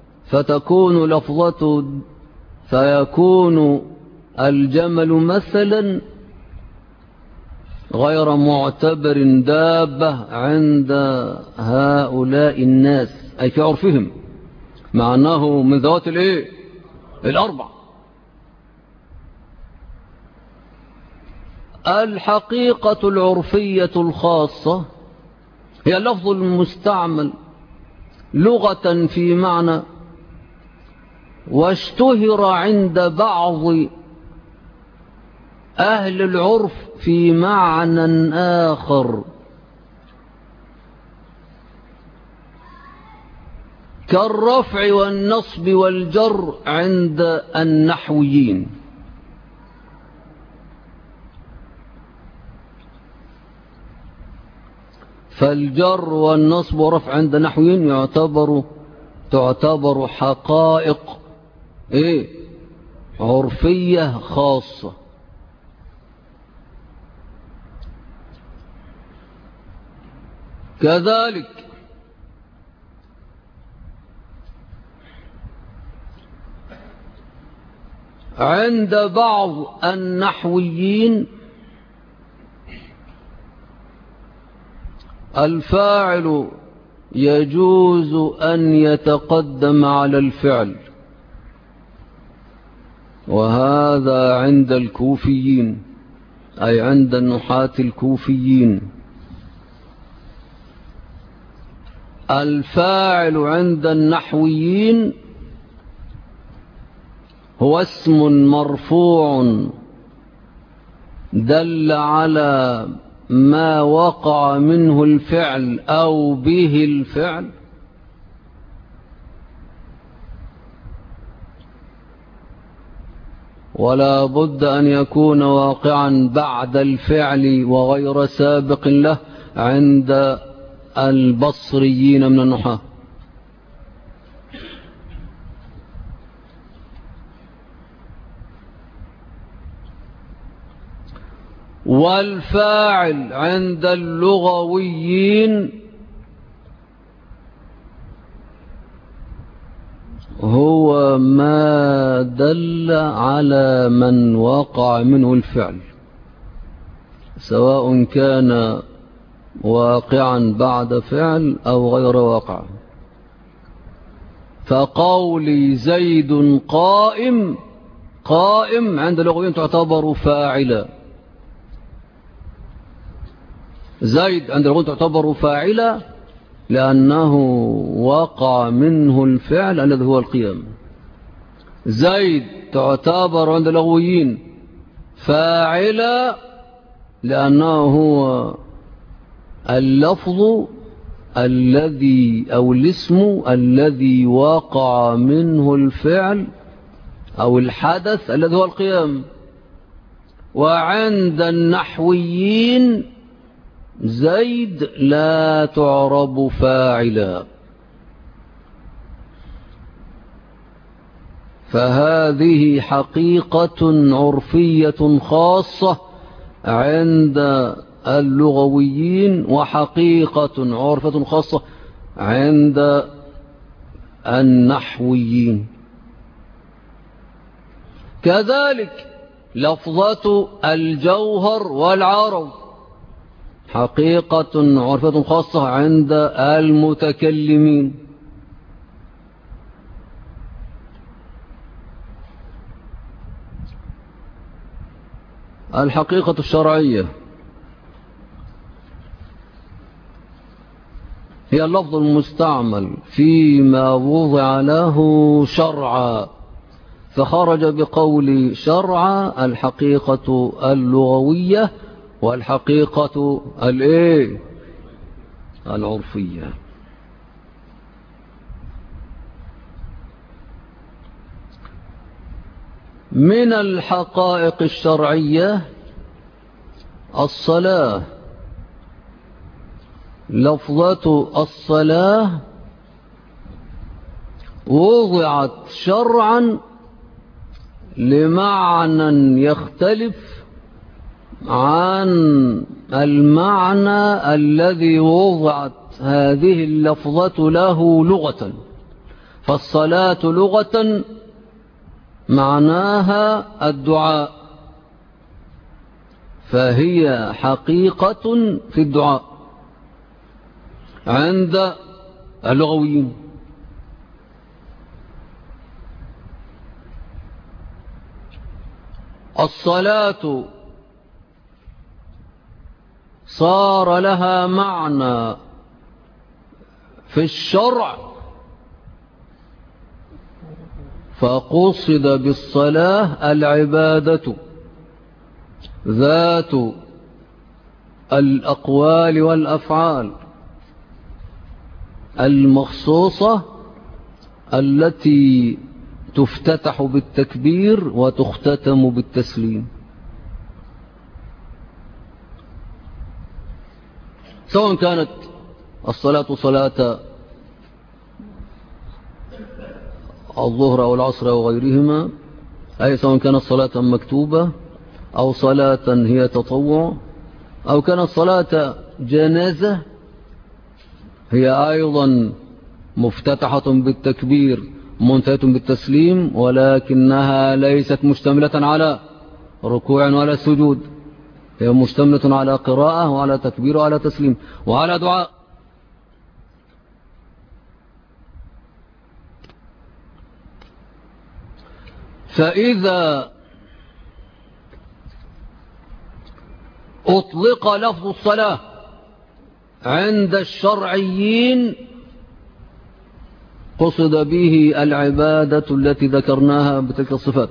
فيكون الجمل مثلا غير معتبر دابة عند هؤلاء الناس، أي في عرفهم، مع أنه من ذوات 4. الحقيقة العرفية الخاصة هي اللفظ المستعمل لغة في معنى، واشتهر عند بعض أهل العرف في معنى آخر، كالرفع والنصب والجر عند النحويين. فالجر والنصب ورفع عند النحويين تعتبر حقائق عرفية خاصة. كذلك عند بعض النحويين الفاعل يجوز أن يتقدم على الفعل، وهذا عند الكوفيين، أي عند النحاة الكوفيين. الفاعل عند النحويين هو اسم مرفوع دل على ما وقع منه الفعل أو به الفعل، ولا بد أن يكون واقعا بعد الفعل وغير سابق له عند البصريين من النحاة. والفاعل عند اللغويين هو ما دل على من وقع منه الفعل، سواء كان واقعا بعد فعل أو غير واقع. فقولي زيد قائم عند اللغويين تعتبر فاعلا، زيد عند اللغويين تعتبر فاعلا لأنه وقع منه الفعل الذي هو القيام. زيد تعتبر عند اللغويين فاعل لأنه هو اللفظ الذي أو الاسم الذي وقع منه الفعل أو الحدث الذي هو القيام. وعند النحويين زيد لا تعرب فاعلا، فهذه حقيقة عرفية خاصة عند اللغويين وحقيقة عرفية خاصة عند النحويين. كذلك لفظة الجوهر والعرض حقيقة عرفية خاصة عند المتكلمين. الحقيقة الشرعية هي اللفظ المستعمل فيما وضع له شرعا، فخرج بقول شرعا الحقيقة اللغوية والحقيقة العرفية. من الحقائق الشرعية الصلاة. لفظة الصلاة وضعت شرعا لمعنى يختلف عن المعنى الذي وضعت هذه اللفظة له لغة. فالصلاة لغة معناها الدعاء، فهي حقيقة في الدعاء عند اللغويين. الصلاة صار لها معنى في الشرع، فقصد بالصلاة العبادة ذات الأقوال والأفعال المخصوصة التي تفتتح بالتكبير وتختتم بالتسليم، سواء كانت الصلاة صلاة الظهر أو العصر أو غيرهما، أي سواء كانت صلاة مكتوبة أو صلاة هي تطوع أو كانت صلاة جنازة، هي أيضا مفتتحة بالتكبير منتهية بالتسليم، ولكنها ليست مشتملة على ركوع ولا سجود، هي مشتملة على قراءة وعلى تكبير وعلى تسليم وعلى دعاء. فإذا أطلق لفظ الصلاة عند الشرعيين قصد به العبادة التي ذكرناها بتلك الصفات.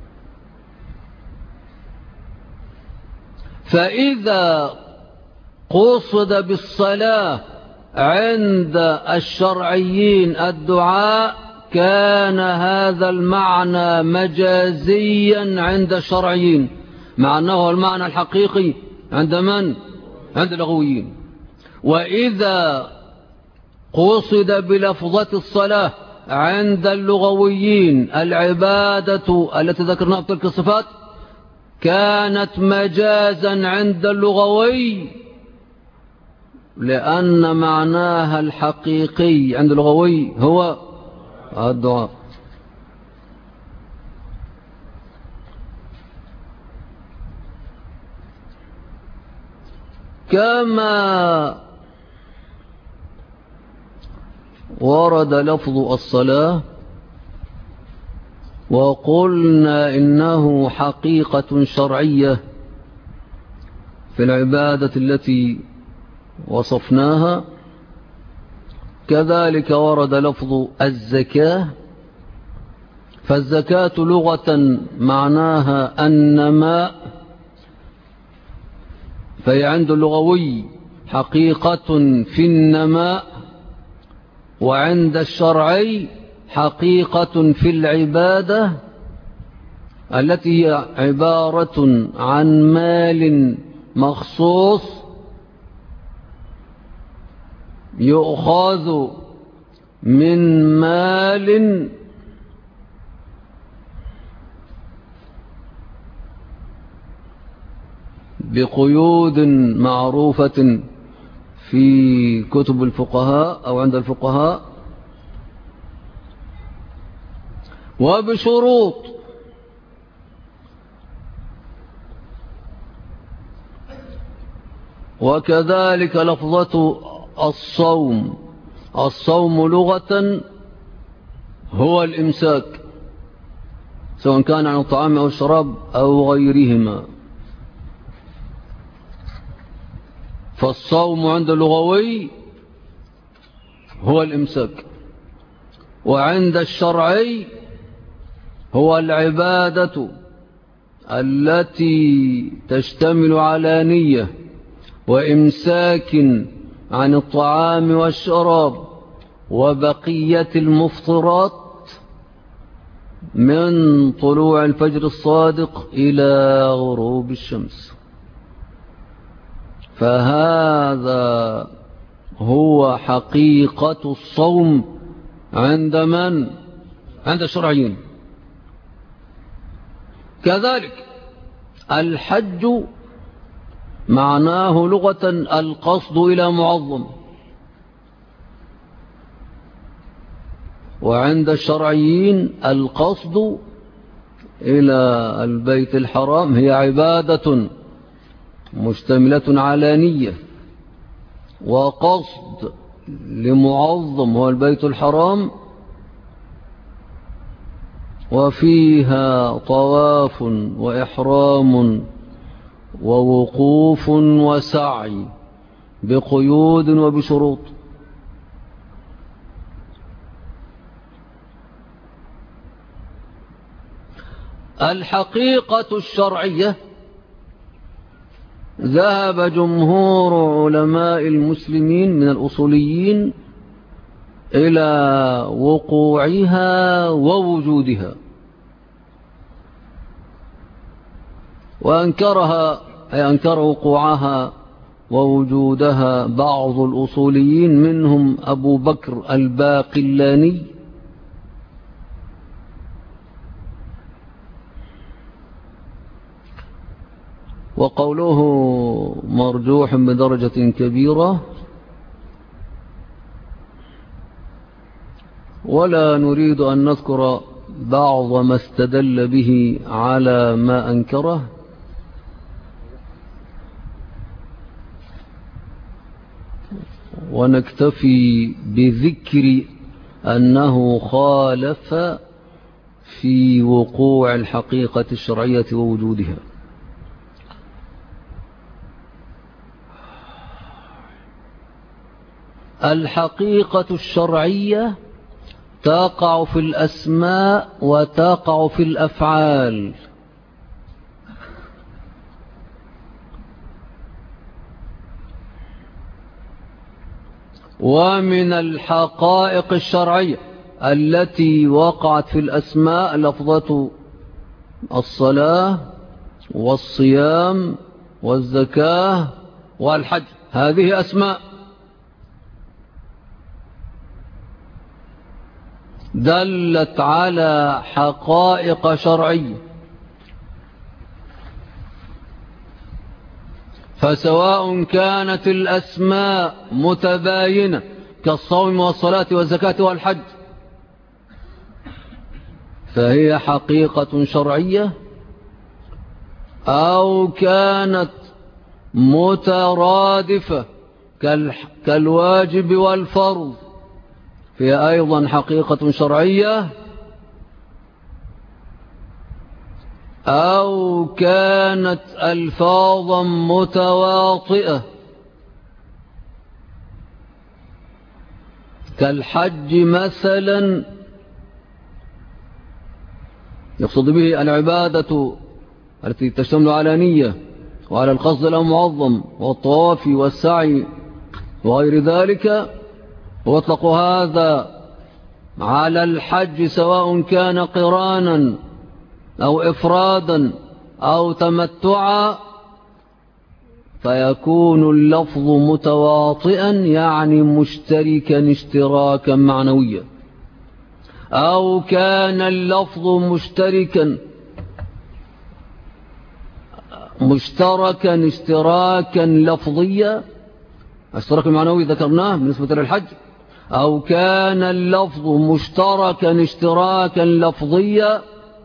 فإذا قصد بالصلاة عند الشرعيين الدعاء كان هذا المعنى مجازيا عند الشرعيين، مع أنه المعنى الحقيقي عند من؟ عند اللغويين. وإذا قصد بلفظة الصلاة عند اللغويين العبادة التي ذكرناها بتلك الصفات كانت مجازا عند اللغوي، لأن معناها الحقيقي عند اللغوي هو الدعاء. كما ورد لفظ الصلاة وقلنا إنه حقيقة شرعية في العبادة التي وصفناها، كذلك ورد لفظ الزكاة. فالزكاة لغة معناها النماء فهي عند اللغوي حقيقة في النماء، وعند الشرعي حقيقة في العبادة التي هي عبارة عن مال مخصوص يؤخذ من مال بقيود معروفة في كتب الفقهاء أو عند الفقهاء، وبشروط. وكذلك لفظة الصوم. الصوم لغة هو الإمساك، سواء كان عن الطعام أو الشراب أو غيرهما. فالصوم عند اللغوي هو الإمساك، وعند الشرعي هو العبادة التي تشتمل على نية وإمساك عن الطعام والشراب وبقية المفطرات من طلوع الفجر الصادق إلى غروب الشمس. فهذا هو حقيقة الصوم عند من؟ عند الشرعيين. كذلك الحج معناه لغة القصد إلى معظم، وعند الشرعيين القصد إلى البيت الحرام هي عبادة مشتملة على نية وقصد لمعظم هو البيت الحرام، وفيها طواف وإحرام ووقوف وسعي بقيود وبشروط. الحقيقة الشرعية ذهب جمهور علماء المسلمين من الأصوليين إلى وقوعها ووجودها، وأنكرها أي أنكر وقوعها ووجودها بعض الأصوليين، منهم أبو بكر الباقلاني وقوله مرجوح بدرجة كبيرة. ولا نريد أن نذكر بعض ما استدل به على ما أنكره، ونكتفي بذكر أنه خالف في وقوع الحقيقة الشرعية ووجودها. الحقيقة الشرعية تقع في الأسماء وتقع في الأفعال، ومن الحقائق الشرعية التي وقعت في الأسماء لفظة الصلاة والصيام والزكاة والحج، هذه أسماء دلت على حقائق شرعية. فسواء كانت الأسماء متباينة كالصوم والصلاة والزكاة والحج فهي حقيقة شرعية، أو كانت مترادفة كالواجب والفرض فهي أيضا حقيقة شرعية، أو كانت ألفاظا متواطئة كالحج مثلا، يقصد به العبادة التي تشتمل على نية وعلى القصد المعظم والطواف والسعي وغير ذلك. ويطلق هذا على الحج سواء كان قرانا أو إفرادا أو تمتعا، فيكون اللفظ متواطئا يعني مشتركا اشتراكا معنويا، أو كان اللفظ مشتركا اشتراكا لفظيا، اشتراك المعنوي ذكرناه بالنسبة للحج، أو كان اللفظ مشتركا اشتراكا لفظيا،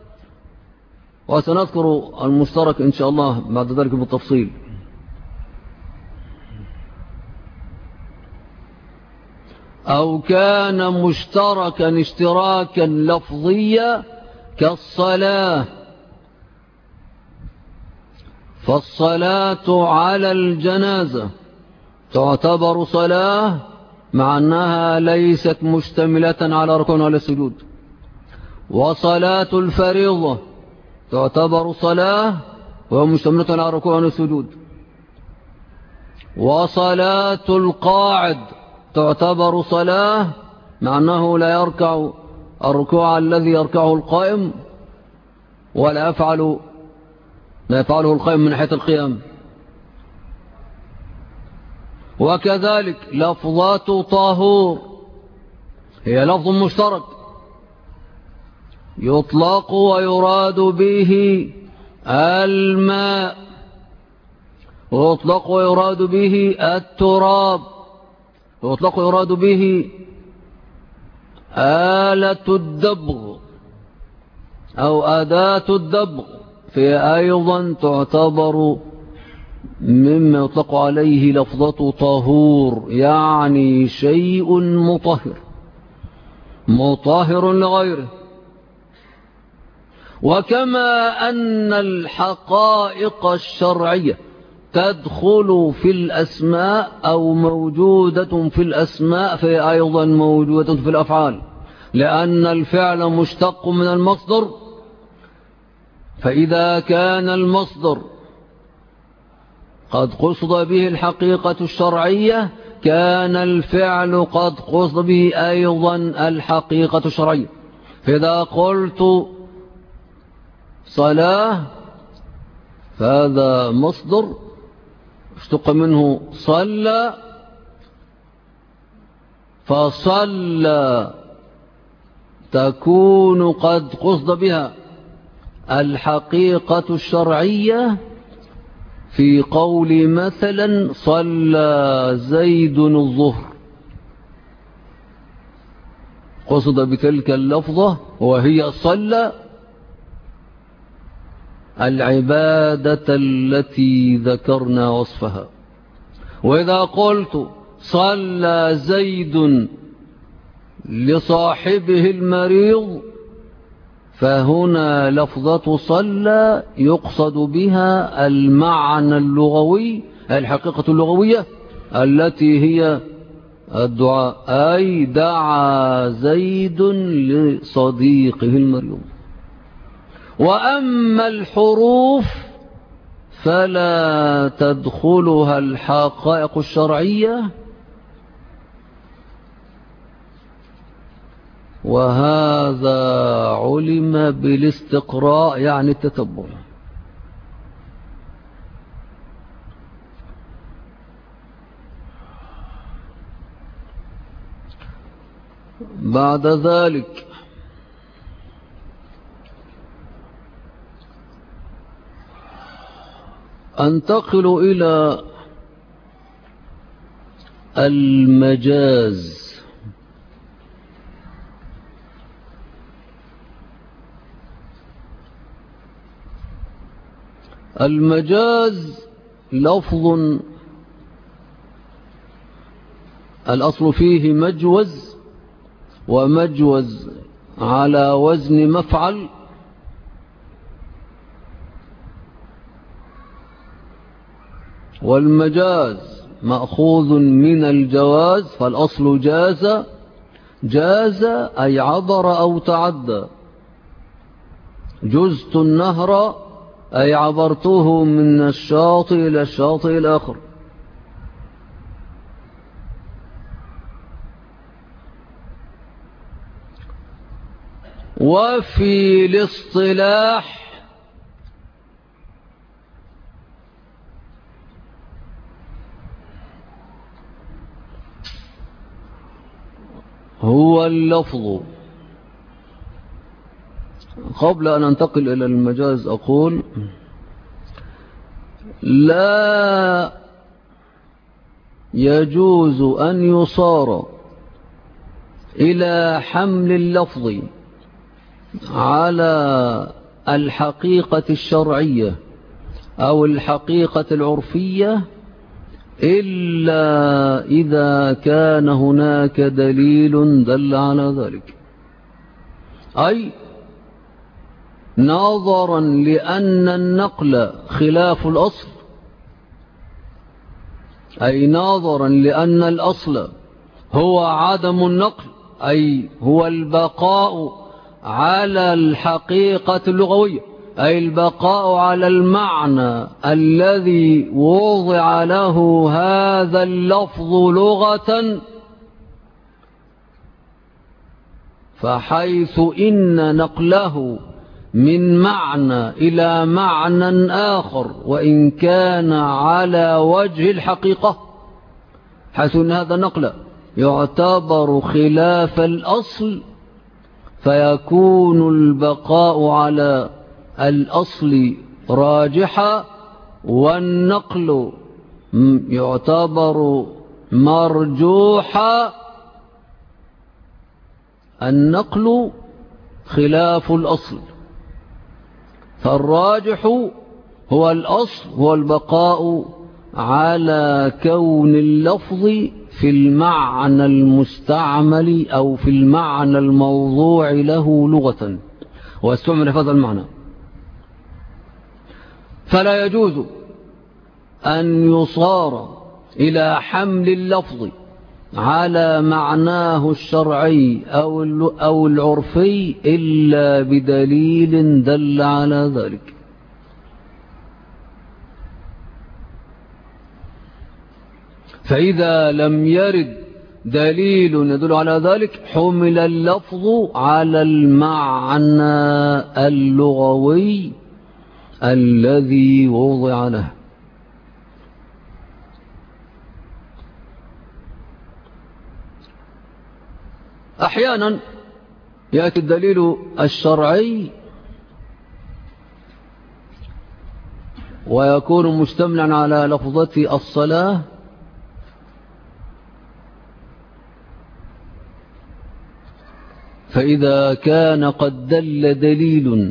وسنذكر المشترك إن شاء الله بعد ذلك بالتفصيل. أو كان مشتركا اشتراكا لفظيا كالصلاة، فالصلاة على الجنازة تعتبر صلاة مع أنها ليست مشتملة على ركوع ولا سجود، وصلاة الفريضة تعتبر صلاة ومشتملة على ركوع ولا سجود، وصلاة القاعد تعتبر صلاة مع أنه لا يركع الركوع الذي يركعه القائم ولا يفعله القائم من ناحية القيام. وكذلك لفظات طهور هي لفظ مشترك يطلق ويراد به الماء، ويطلق ويراد به التراب، ويطلق ويراد به آلة الدبغ أو أداة الدبغ، فهي أيضا تعتبر مما يطلق عليه لفظة طهور، يعني شيء مطهر لغيره. وكما أن الحقائق الشرعية تدخل في الأسماء أو موجودة في الأسماء، فهي أيضا موجودة في الأفعال، لأن الفعل مشتق من المصدر، فإذا كان المصدر قد قصد به الحقيقة الشرعية كان الفعل قد قصد به أيضا الحقيقة الشرعية. فإذا قلت صلاة فهذا مصدر اشتق منه صلى، فصلى تكون قد قصد بها الحقيقة الشرعية في قول مثلا صلى زيد الظهر، قصد بتلك اللفظة وهي صلى العبادة التي ذكرنا وصفها. وإذا قلت صلى زيد لصاحبه المريض فهنا لفظة صلى يقصد بها المعنى اللغوي، الحقيقة اللغوية التي هي الدعاء، أي دعا زيد لصديقه المريض. وأما الحروف فلا تدخلها الحقائق الشرعية، وهذا علم بالاستقراء يعني التتبع. بعد ذلك أنتقل إلى المجاز. المجاز لفظ الأصل فيه مجوز، ومجوز على وزن مفعل، والمجاز مأخوذ من الجواز، فالأصل جاز أي عبر أو تعدى. جزت النهر أي عبرته من الشاطئ إلى الشاطئ الآخر. وفي الاصطلاح هو اللفظ. قبل أن أنتقل إلى المجاز أقول لا يجوز أن يصار إلى حمل اللفظ على الحقيقة الشرعية أو الحقيقة العرفية إلا إذا كان هناك دليل دل على ذلك. أي نظرا لأن النقل خلاف الأصل، أي نظرا لأن الأصل هو عدم النقل، أي هو البقاء على الحقيقة اللغوية، أي البقاء على المعنى الذي وضع له هذا اللفظ لغة. فحيث إن نقله من معنى إلى معنى آخر وإن كان على وجه الحقيقة، حيث إن هذا النقل يعتبر خلاف الأصل، فيكون البقاء على الأصل راجحا، والنقل يعتبر مرجوحا. النقل خلاف الأصل، فالراجح هو الأصل، هو البقاء على كون اللفظ في المعنى المستعمل أو في المعنى الموضوع له لغة واستعمل في هذا المعنى. فلا يجوز أن يصار إلى حمل اللفظ على معناه الشرعي أو العرفي إلا بدليل دل على ذلك. فإذا لم يرد دليل يدل على ذلك حمل اللفظ على المعنى اللغوي الذي وضع له. أحيانا يأتي الدليل الشرعي ويكون مشتملا على لفظة الصلاة، فإذا كان قد دل دليل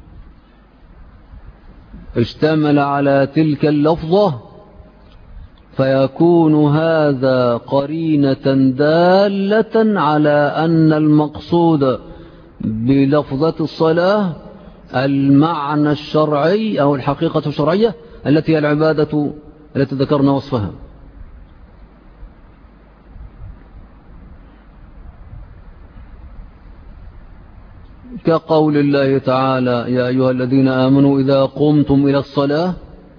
اشتمل على تلك اللفظة فيكون هذا قرينة دالة على أن المقصود بلفظة الصلاة المعنى الشرعي أو الحقيقة الشرعية التي هي العبادة التي ذكرنا وصفها. كقول الله تعالى: يا أيها الذين آمنوا إذا قمتم إلى الصلاة،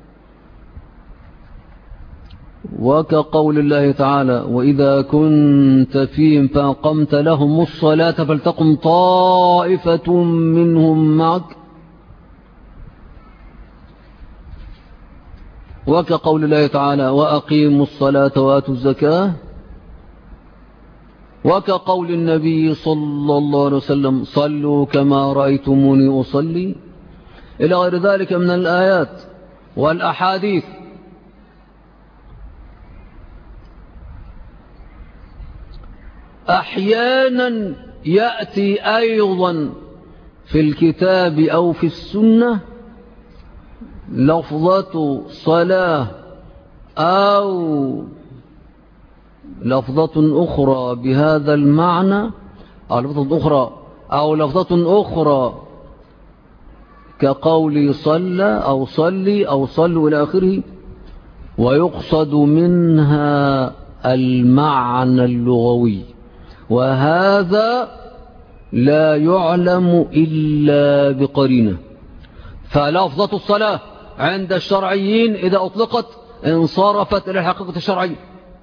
وكقول الله تعالى: وإذا كنت فيهم فأقمت لهم الصلاة فلتقم طائفة منهم معك، وكقول الله تعالى: وأقيموا الصلاة وآتوا الزكاة، وكقول النبي صلى الله عليه وسلم: صلوا كما رأيتموني أصلي، إلى غير ذلك من الآيات والأحاديث. أحيانا يأتي أيضا في الكتاب أو في السنة لفظة صلاة أو لفظة أخرى بهذا المعنى، أو لفظة أخرى كقول صلى أو صلي أو صلوا إلى آخره، ويقصد منها المعنى اللغوي، وهذا لا يعلم إلا بقرينة. فلفظة الصلاة عند الشرعيين إذا أطلقت انصرفت إلى الحقيقة الشرعية،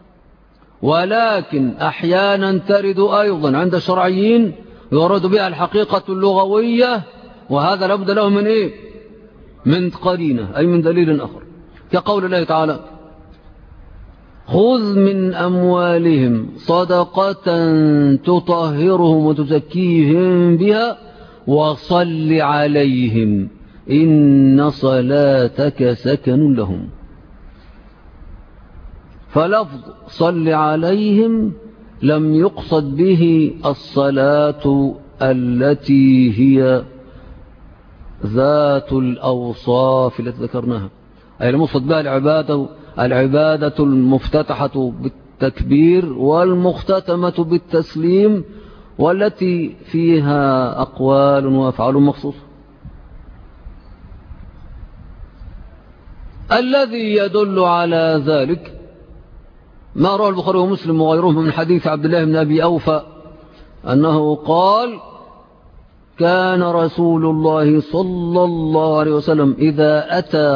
ولكن أحيانا ترد أيضا عند الشرعيين يراد بها الحقيقة اللغوية، وهذا لابد له من إيه؟ من قرينة، أي من دليل آخر، كقول الله تعالى: خذ من أموالهم صدقة تطهرهم وتزكيهم بها وصل عليهم إن صلاتك سكن لهم. فلفظ صل عليهم لم يقصد به الصلاة التي هي ذات الأوصاف التي ذكرناها، أي المقصد بها العبادة المفتتحة بالتكبير والمختتمة بالتسليم، والتي فيها أقوال وأفعال مخصوصة. الذي يدل على ذلك ما رواه البخاري ومسلم وغيرهم من حديث عبد الله بن أبي أوفى أنه قال: كان رسول الله صلى الله عليه وسلم إذا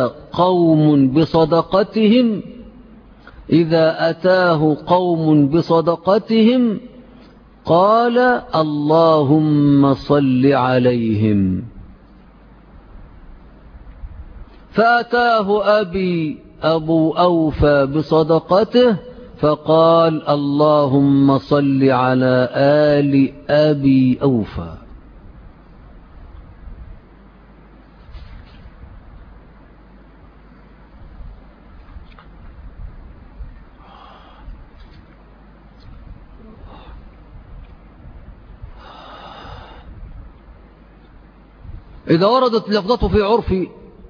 أتاه قوم بصدقتهم قال: اللهم صل عليهم. فأتاه أبو أوفى بصدقته فقال: اللهم صل على آل أبي أوفى. إذا وردت اللفظة في عرف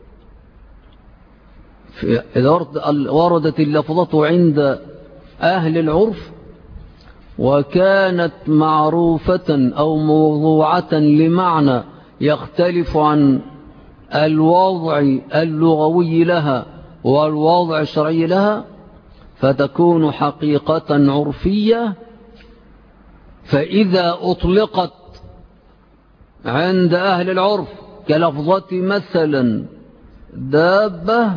إذا وردت اللفظة عند أهل العرف وكانت معروفة أو موضوعة لمعنى يختلف عن الوضع اللغوي لها والوضع الشرعي لها، فتكون حقيقة عرفية. فإذا أطلقت عند أهل العرف كلفظة مثلا دابة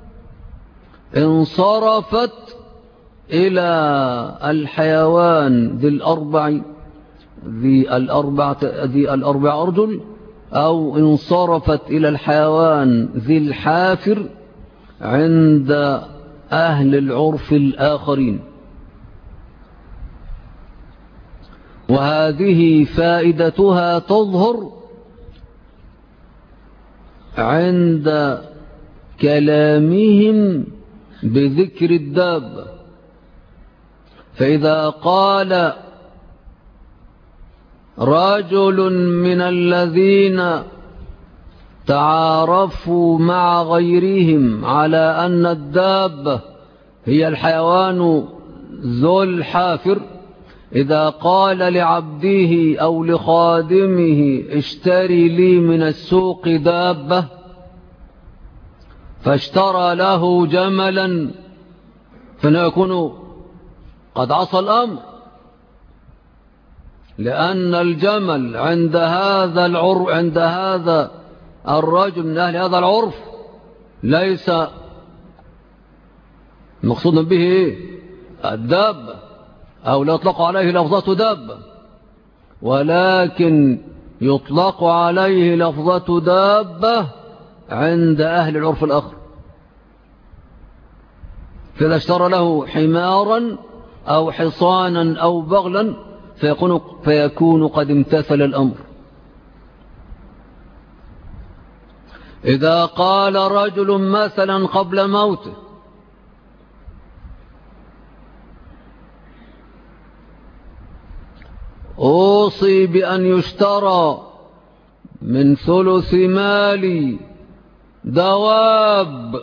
انصرفت إلى الحيوان ذي الأربع أرجل، أو انصرفت إلى الحيوان ذي الحافر عند أهل العرف الآخرين. وهذه فائدتها تظهر عند كلامهم بذكر الدابة. فإذا قال رجل من الذين تعارفوا مع غيرهم على أن الدابة هي الحيوان ذو الحافر، إذا قال لعبده أو لخادمه اشتري لي من السوق دابة، فاشترى له جملا، فنكون قد عصى الأمر، لأن الجمل عند هذا الرجل من أهل هذا العرف ليس مقصودا به الدابة، أو لا يطلق عليه لفظة دابة، ولكن يطلق عليه لفظة دابة عند أهل العرف الآخر. فإذا اشترى له حمارا أو حصانا أو بغلا فيكون قد امتثل الأمر. إذا قال رجل مثلا قبل موته أوصي بأن يشترى من ثلث مالي دواب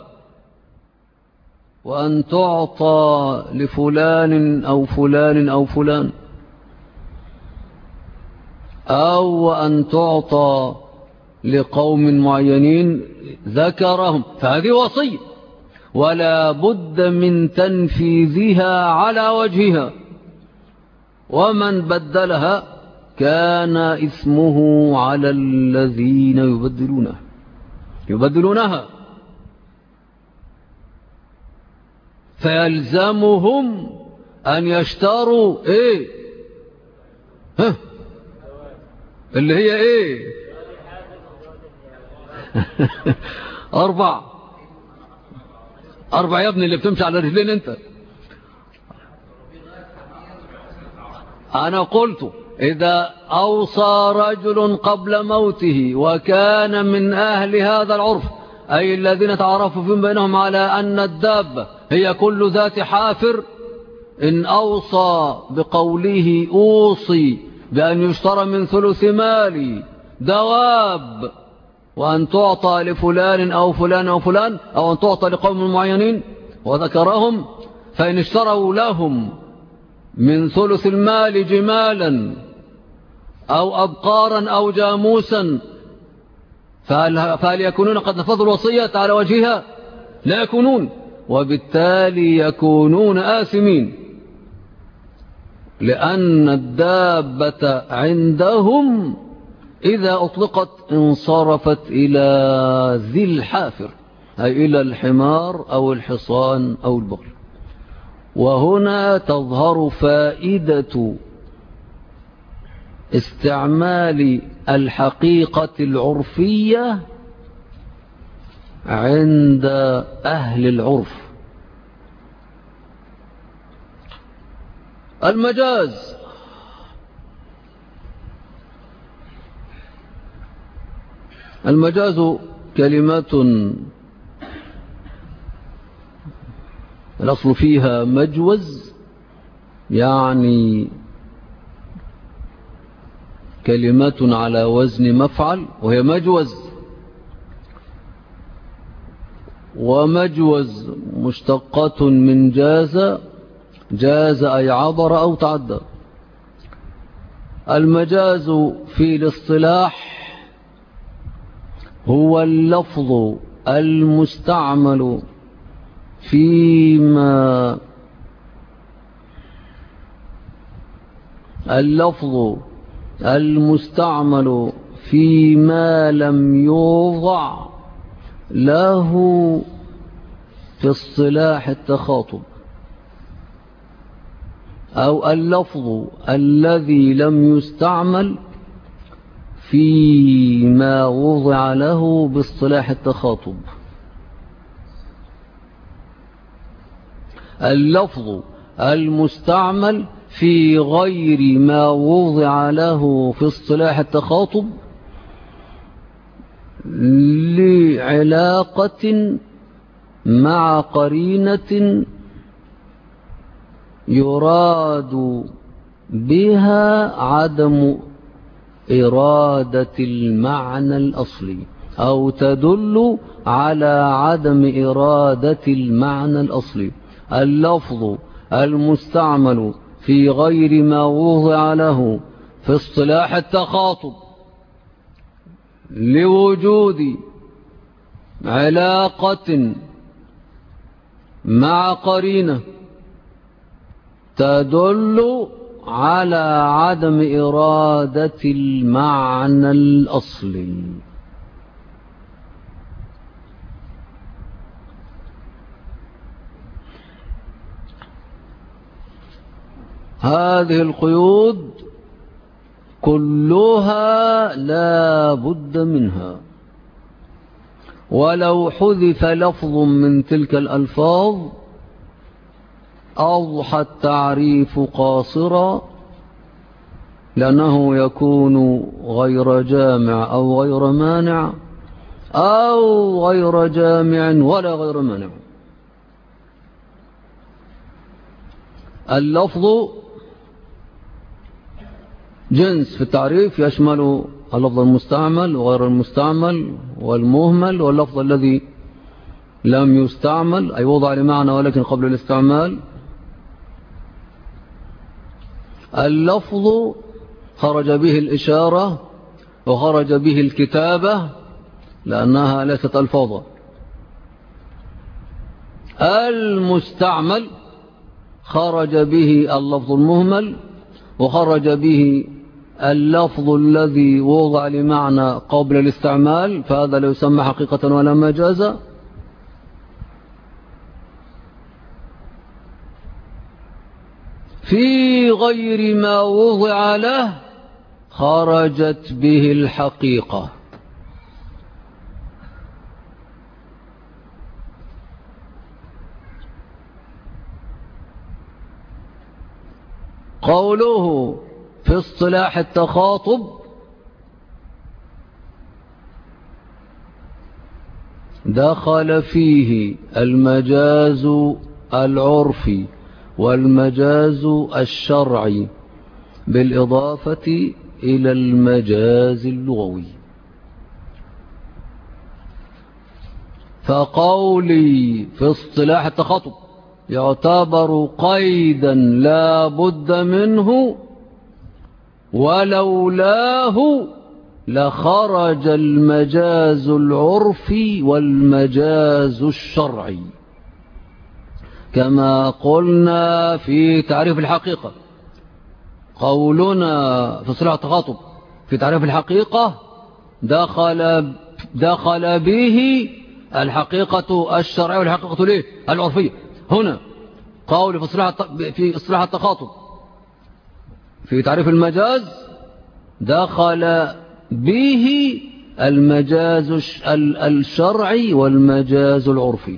وأن تعطى لفلان أو فلان أو فلان، أو أن تعطى لقوم معينين ذكرهم، فهذه وصية ولا بد من تنفيذها على وجهها، ومن بدلها كان إثمه على الذين يبدلونه. يبدلونها، فيلزمهم أن يشتروا إيه؟ ها؟ اللي هي إيه؟ 4 يا ابني اللي بتمشي على رجلين أنت. أنا قلت إذا أوصى رجل قبل موته وكان من أهل هذا العرف، أي الذين تعرفوا فيهم بينهم على أن الدابة هي كل ذات حافر، إن أوصى بقوله أوصي بأن يشترى من ثلث مالي دواب وأن تعطى لفلان أو فلان أو فلان، أو أن تعطى لقوم معينين وذكرهم، فإن اشتروا لهم من ثلث المال جمالا أو أبقارا أو جاموسا، فهل يكونون قد نفذوا الوصية على وجهها؟ لا يكونون، وبالتالي يكونون آثمين، لأن الدابة عندهم إذا أطلقت انصرفت إلى ذي الحافر، أي إلى الحمار أو الحصان أو البغل. وهنا تظهر فائدة استعمال الحقيقة العرفية عند أهل العرف. المجاز كلمات الأصل فيها مجوز، يعني كلمات على وزن مفعل، وهي مجوز. ومجوز مشتقة من جاز أي عبر أو تعدى. المجاز في الاصطلاح هو اللفظ المستعمل فيما لم يوضع له في اصطلاح التخاطب، أو اللفظ الذي لم يستعمل فيما وضع له باصطلاح التخاطب. اللفظ المستعمل في غير ما وضع له في اصطلاح التخاطب لعلاقة مع قرينة يراد بها عدم إرادة المعنى الأصلي، أو تدل على عدم إرادة المعنى الأصلي. اللفظ المستعمل في غير ما وضع له في اصطلاح التخاطب لوجود علاقة مع قرينة تدل على عدم إرادة المعنى الأصلي. هذه القيود كلها لا بد منها، ولو حذف لفظ من تلك الألفاظ أضحى التعريف قاصرا، لأنه يكون غير جامع أو غير مانع، أو غير جامع ولا غير مانع. اللفظ جنس في التعريف يشمل اللفظ المستعمل وغير المستعمل والمهمل، واللفظ الذي لم يستعمل أي وضع لمعنى ولكن قبل الاستعمال. اللفظ خرج به الإشارة وخرج به الكتابة لأنها ليست ألفاظا. المستعمل خرج به اللفظ المهمل وخرج به اللفظ الذي وضع لمعنى قبل الاستعمال فهذا لا يسمى حقيقة ولا مجازا. في غير ما وضع له خرجت به الحقيقة. قوله في اصطلاح التخاطب دخل فيه المجاز العرفي والمجاز الشرعي بالإضافة إلى المجاز اللغوي. فقولي في اصطلاح التخاطب يعتبر قيدا لا بد منه ولولاه لخرج المجاز العرفي والمجاز الشرعي، كما قلنا في تعريف الحقيقة. قولنا في اصطلاح التخاطب في تعريف الحقيقة دخل به الحقيقة الشرعية والحقيقة ليه العرفية. هنا قول في اصطلاح التخاطب في تعريف المجاز دخل به المجاز الشرعي والمجاز العرفي.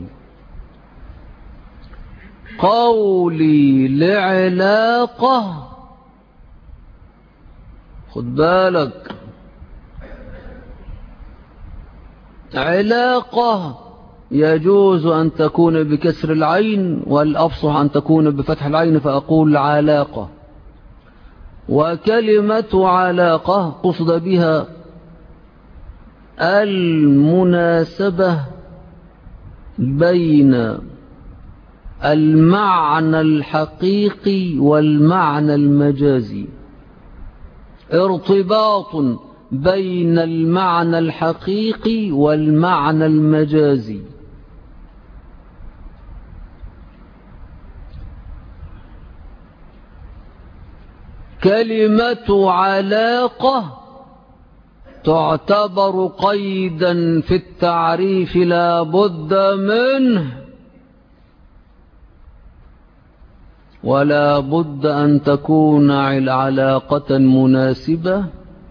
قولي لعلاقة، خد بالك، علاقة يجوز أن تكون بكسر العين والأفصح أن تكون بفتح العين فأقول علاقة. وكلمة علاقة قصد بها المناسبة بين المعنى الحقيقي والمعنى المجازي، ارتباط بين المعنى الحقيقي والمعنى المجازي. كلمة علاقة تعتبر قيدا في التعريف لا بد منه، ولا بد أن تكون علاقة مناسبة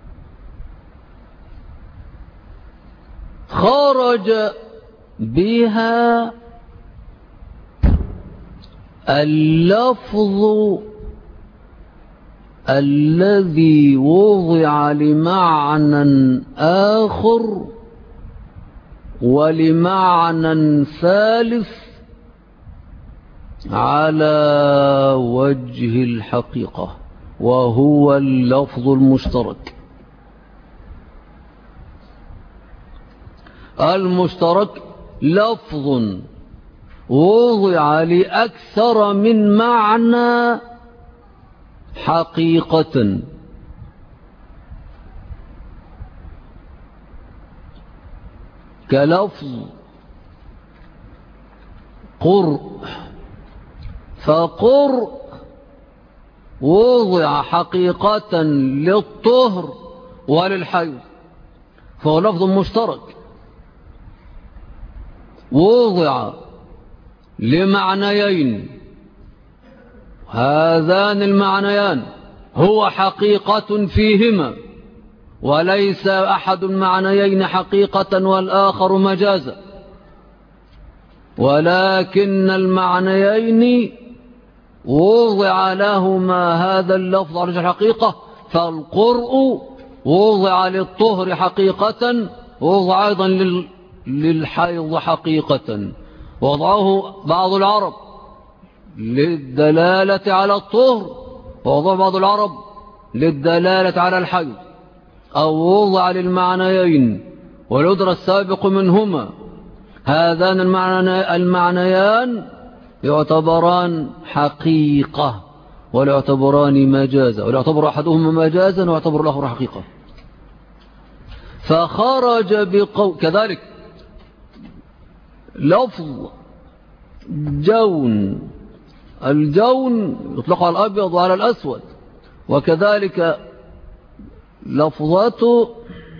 خرج بها اللفظ الذي وضع لمعنى آخر ولمعنى ثالث على وجه الحقيقة، وهو اللفظ المشترك. المشترك لفظ وضع لأكثر من معنى حقيقة، كلفظ قرء، فقرء وضع حقيقة للطهر وللحيض، فهو لفظ مشترك وضع لمعنيين، هذان المعنيان هو حقيقة فيهما، وليس أحد المعنيين حقيقة والآخر مجازا، ولكن المعنيين وضع لهما هذا اللفظ على الحقيقة. فالقرء وضع للطهر حقيقة، ووضع أيضا للحيض حقيقة، وضعه بعض العرب للدلالة على الطهر، ووضع بعض العرب للدلالة على الحيض، أو وضع للمعنيين والعذر السابق منهما. هذان المعنيان يعتبران حقيقة ولا يعتبران مجازا، ولا يعتبر أحدهما مجازا ويعتبر الآخر حقيقة. فخرج كذلك لفظ جون، الجون يطلق على الأبيض وعلى الأسود، وكذلك لفظة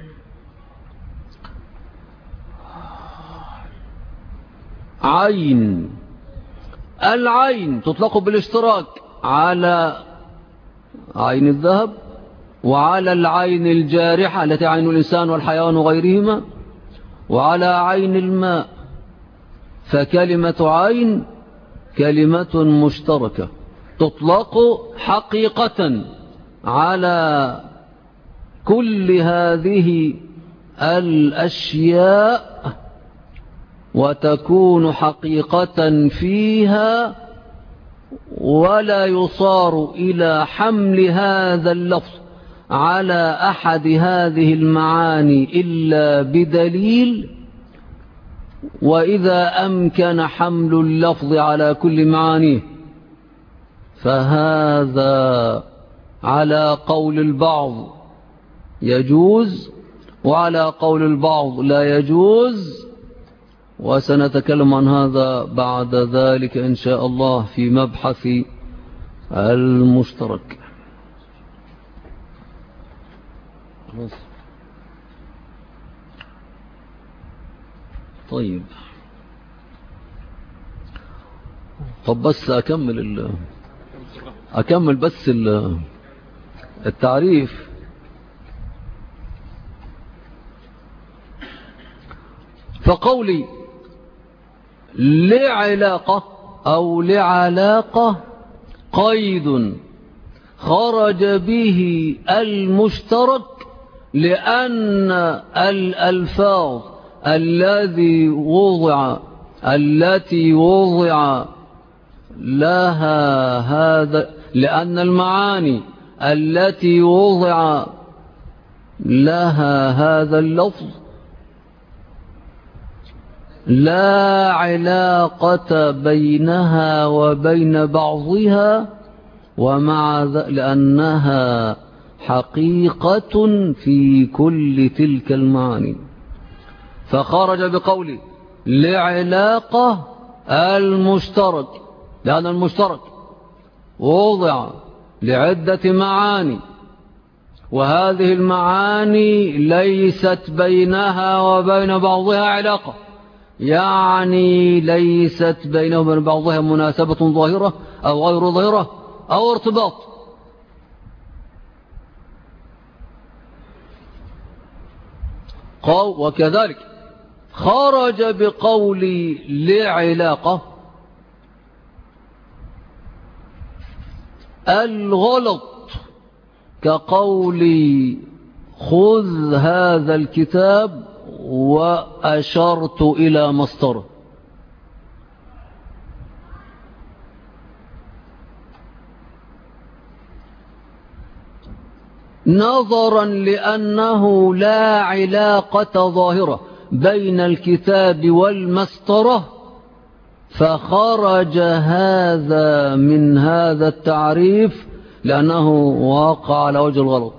عين. العين تطلق بالاشتراك على عين الذهب وعلى العين الجارحة التي عين الإنسان والحيوان وغيرهما وعلى عين الماء. فكلمة عين كلمة مشتركة تطلق حقيقة على كل هذه الأشياء وتكون حقيقة فيها، ولا يصار إلى حمل هذا اللفظ على أحد هذه المعاني إلا بدليل. وإذا أمكن حمل اللفظ على كل معانيه فهذا على قول البعض يجوز وعلى قول البعض لا يجوز، وسنتكلم عن هذا بعد ذلك إن شاء الله في مبحث المشترك. طيب بس أكمل بس التعريف. فقولي لعلاقة أو لعلاقة قيد خرج به المشترك لأن الألفاظ التي وضع لها هذا، لأن المعاني التي وضع لها هذا اللفظ لا علاقة بينها وبين بعضها، ومع ذلك لأنها حقيقة في كل تلك المعاني. فخرج بقوله لعلاقة المشترك، لأن المشترك وضع لعدة معاني، وهذه المعاني ليست بينها وبين بعضها علاقة، يعني ليست بينه وبين بعضها مناسبة ظاهرة أو غير ظاهرة أو ارتباط. وكذلك خرج بقول لعلاقة الغلط كقول خذ هذا الكتاب وأشرت إلى مسطره. نظرا لأنه لا علاقة ظاهرة بين الكتاب والمسطرة فخرج هذا من هذا التعريف لأنه واقع على وجه الغلط.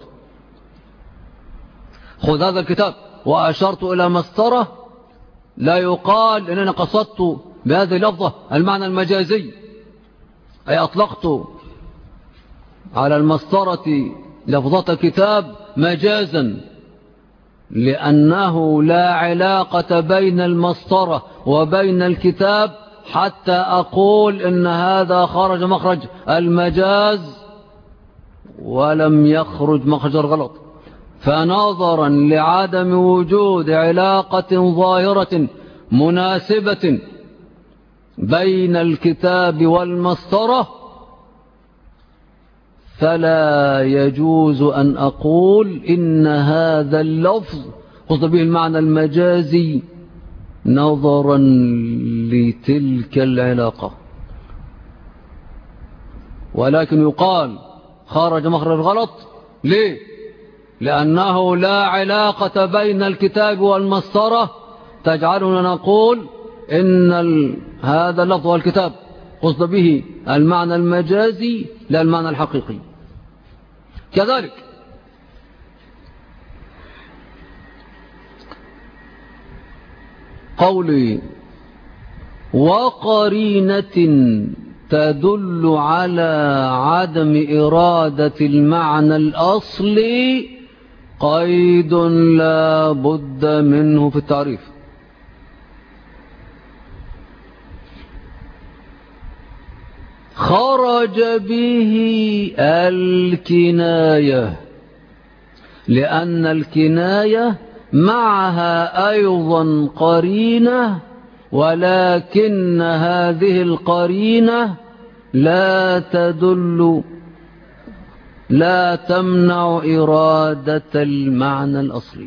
خذ هذا الكتاب وأشرت إلى مسطرة لا يقال إننا قصدت بهذه اللفظة المعنى المجازي، أي أطلقت على المسطرة لفظة كتاب مجازا، لأنه لا علاقة بين المسطرة وبين الكتاب حتى أقول إن هذا خرج مخرج المجاز ولم يخرج مخرج الغلط. فنظرا لعدم وجود علاقة ظاهرة مناسبة بين الكتاب والمسطرة فلا يجوز أن أقول إن هذا اللفظ قصد به المعنى المجازي نظرا لتلك العلاقة، ولكن يقال خرج مخرج الغلط. ليه؟ لأنه لا علاقة بين الكتاب والمسطرة تجعلنا نقول إن هذا اللفظ والكتاب قصد به المعنى المجازي لا المعنى الحقيقي. كذلك قولي وقرينة تدل على عدم إرادة المعنى الأصلي قيد لا بد منه في التعريف. خرج به الكناية، لأن الكناية معها أيضا قرينة، ولكن هذه القرينة لا تمنع إرادة المعنى الأصلي.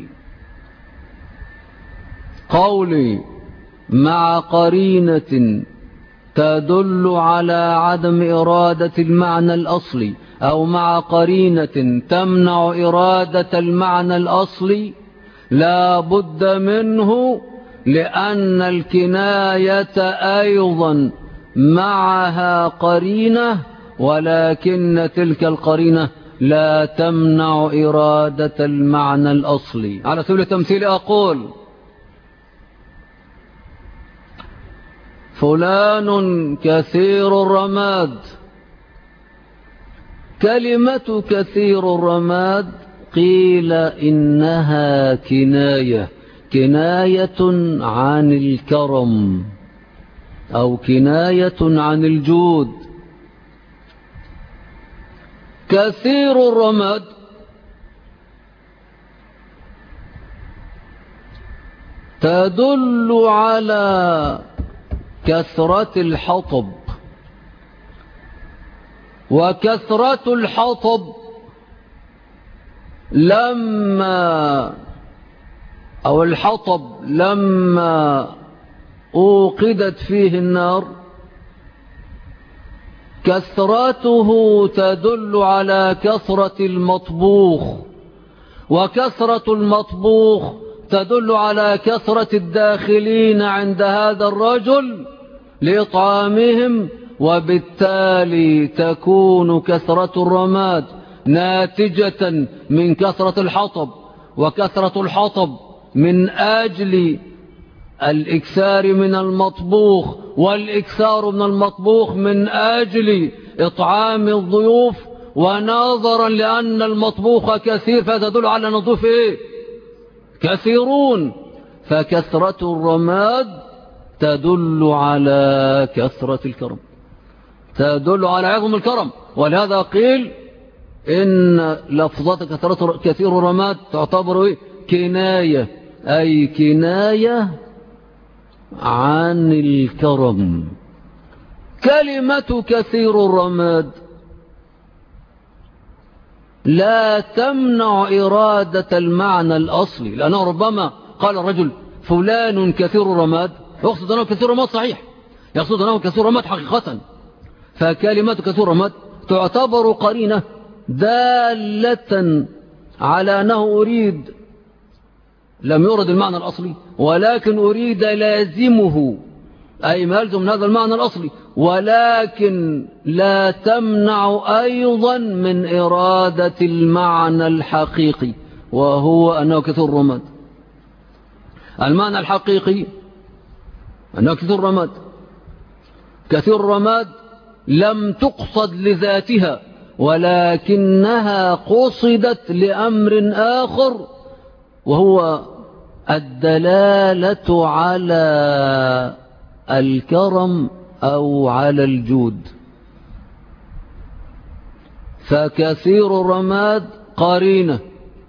قولي مع قرينة تدل على عدم إرادة المعنى الأصلي، أو مع قرينة تمنع إرادة المعنى الأصلي، لا بد منه، لأن الكناية أيضا معها قرينة، ولكن تلك القرينة لا تمنع إرادة المعنى الأصلي. على سبيل التمثيل أقول فلان كثير الرماد. كلمة كثير الرماد قيل إنها كناية عن الكرم أو كناية عن الجود. كثير الرماد تدل على كثرة الحطب، وكثرة الحطب لما أوقدت فيه النار، كثرته تدل على كثرة المطبوخ، وكثرة المطبوخ تدل على كثرة الداخلين عند هذا الرجل لإطعامهم، وبالتالي تكون كثرة الرماد ناتجة من كثرة الحطب، وكثرة الحطب من أجل الإكثار من المطبوخ، والإكثار من المطبوخ من أجل إطعام الضيوف، ونظرا لأن المطبوخ كثير فتدل على نضوف كثيرون، فكثرة الرماد تدل على كثرة الكرم، تدل على عظم الكرم. ولهذا قيل إن لفظات كثير الرماد تعتبر كناية، أي كناية عن الكرم. كلمة كثير الرماد لا تمنع إرادة المعنى الأصلي، لأنه ربما قال الرجل فلان كثير الرماد، يقصد أنه كثير الرماد صحيح، يقصد أنه كثير الرماد حقيقة. فكلمة كثير الرماد تعتبر قرينة دالة على أنه لم يرد المعنى الأصلي، ولكن أريد لازمه، أي ما يلزم من هذا المعنى الأصلي، ولكن لا تمنع أيضا من إرادة المعنى الحقيقي، وهو أنه كثير الرماد. المعنى الحقيقي أنه كثير الرماد. كثير الرماد لم تقصد لذاتها، ولكنها قصدت لأمر آخر، وهو الدلالة على الكرم أو على الجود. فكثير الرماد قرينة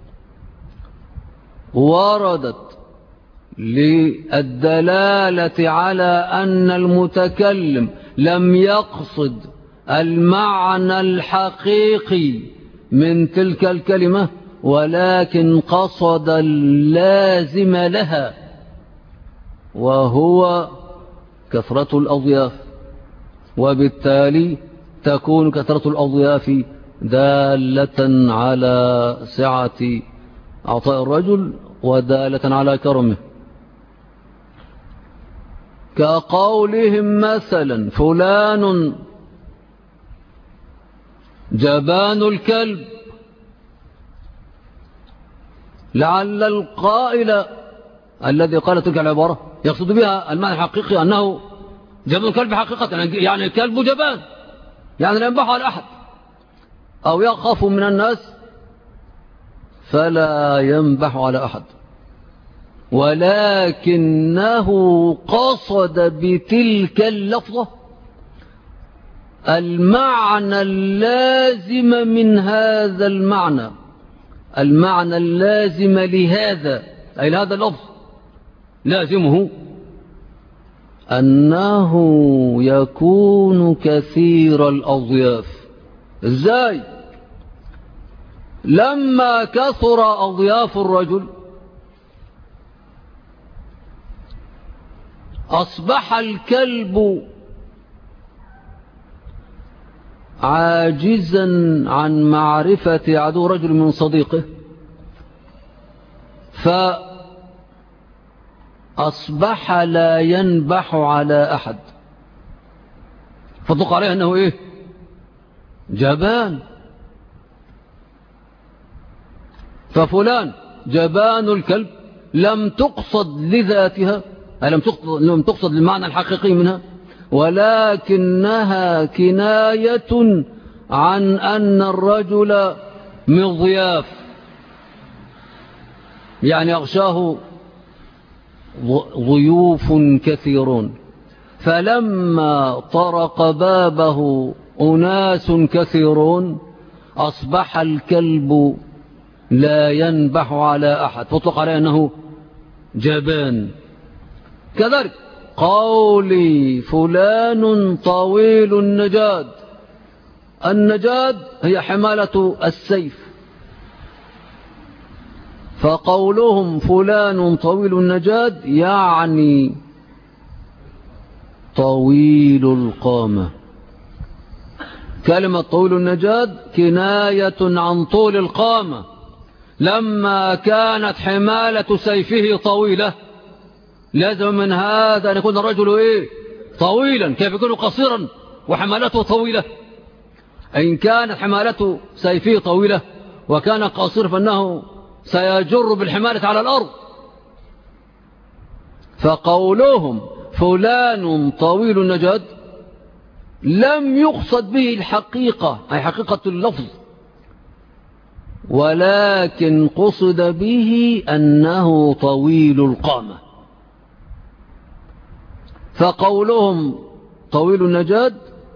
وردت للدلالة على أن المتكلم لم يقصد المعنى الحقيقي من تلك الكلمة، ولكن قصد اللازم لها، وهو كثرة الأضياف، وبالتالي تكون كثرة الأضياف دالة على سعة عطاء الرجل ودالة على كرمه. كقولهم مثلا فلان جبان الكلب، لعل القائل الذي قال تلك العبارة يقصد بها المعنى الحقيقي أنه جبان الكلب حقيقة، يعني الكلب جبان، يعني لا ينبح على أحد أو يخاف من الناس، فلا ينبح على أحد، ولكنه قصد بتلك اللفظة المعنى اللازم من هذا المعنى، المعنى اللازم لهذا، أي لهذا اللفظ لازمه أنه يكون كثير الأضياف. إزاي؟ لما كثر أضياف الرجل أصبح الكلب عاجزا عن معرفة عدو رجل من صديقه، فأصبح لا ينبح على أحد، فطلق عليه أنه إيه؟ جبان. ففلان جبان الكلب لم تقصد لذاتها، لم تقصد للمعنى الحقيقي منها، ولكنها كناية عن أن الرجل مضياف، يعني أغشاه ضيوف كثيرون، فلما طرق بابه أناس كثيرون أصبح الكلب لا ينبح على أحد، فطلق عليه أنه جبان. كذلك قولي فلان طويل النجاد، النجاد هي حمالة السيف، فقولهم فلان طويل النجاد يعني طويل القامة. كلمة طويل النجاد كناية عن طول القامة، لما كانت حمالة سيفه طويلة لازم من هذا أن يكون الرجل إيه؟ طويلا. كيف يكون قصيرا وحمالته طويلة؟ إن كانت حمالته سيفه طويلة وكان قصير فإنه سيجر بالحمالة على الأرض. فقولهم فلان طويل النجاد لم يقصد به الحقيقة، أي حقيقة اللفظ، ولكن قصد به أنه طويل القامة. فقولهم طويل النجاد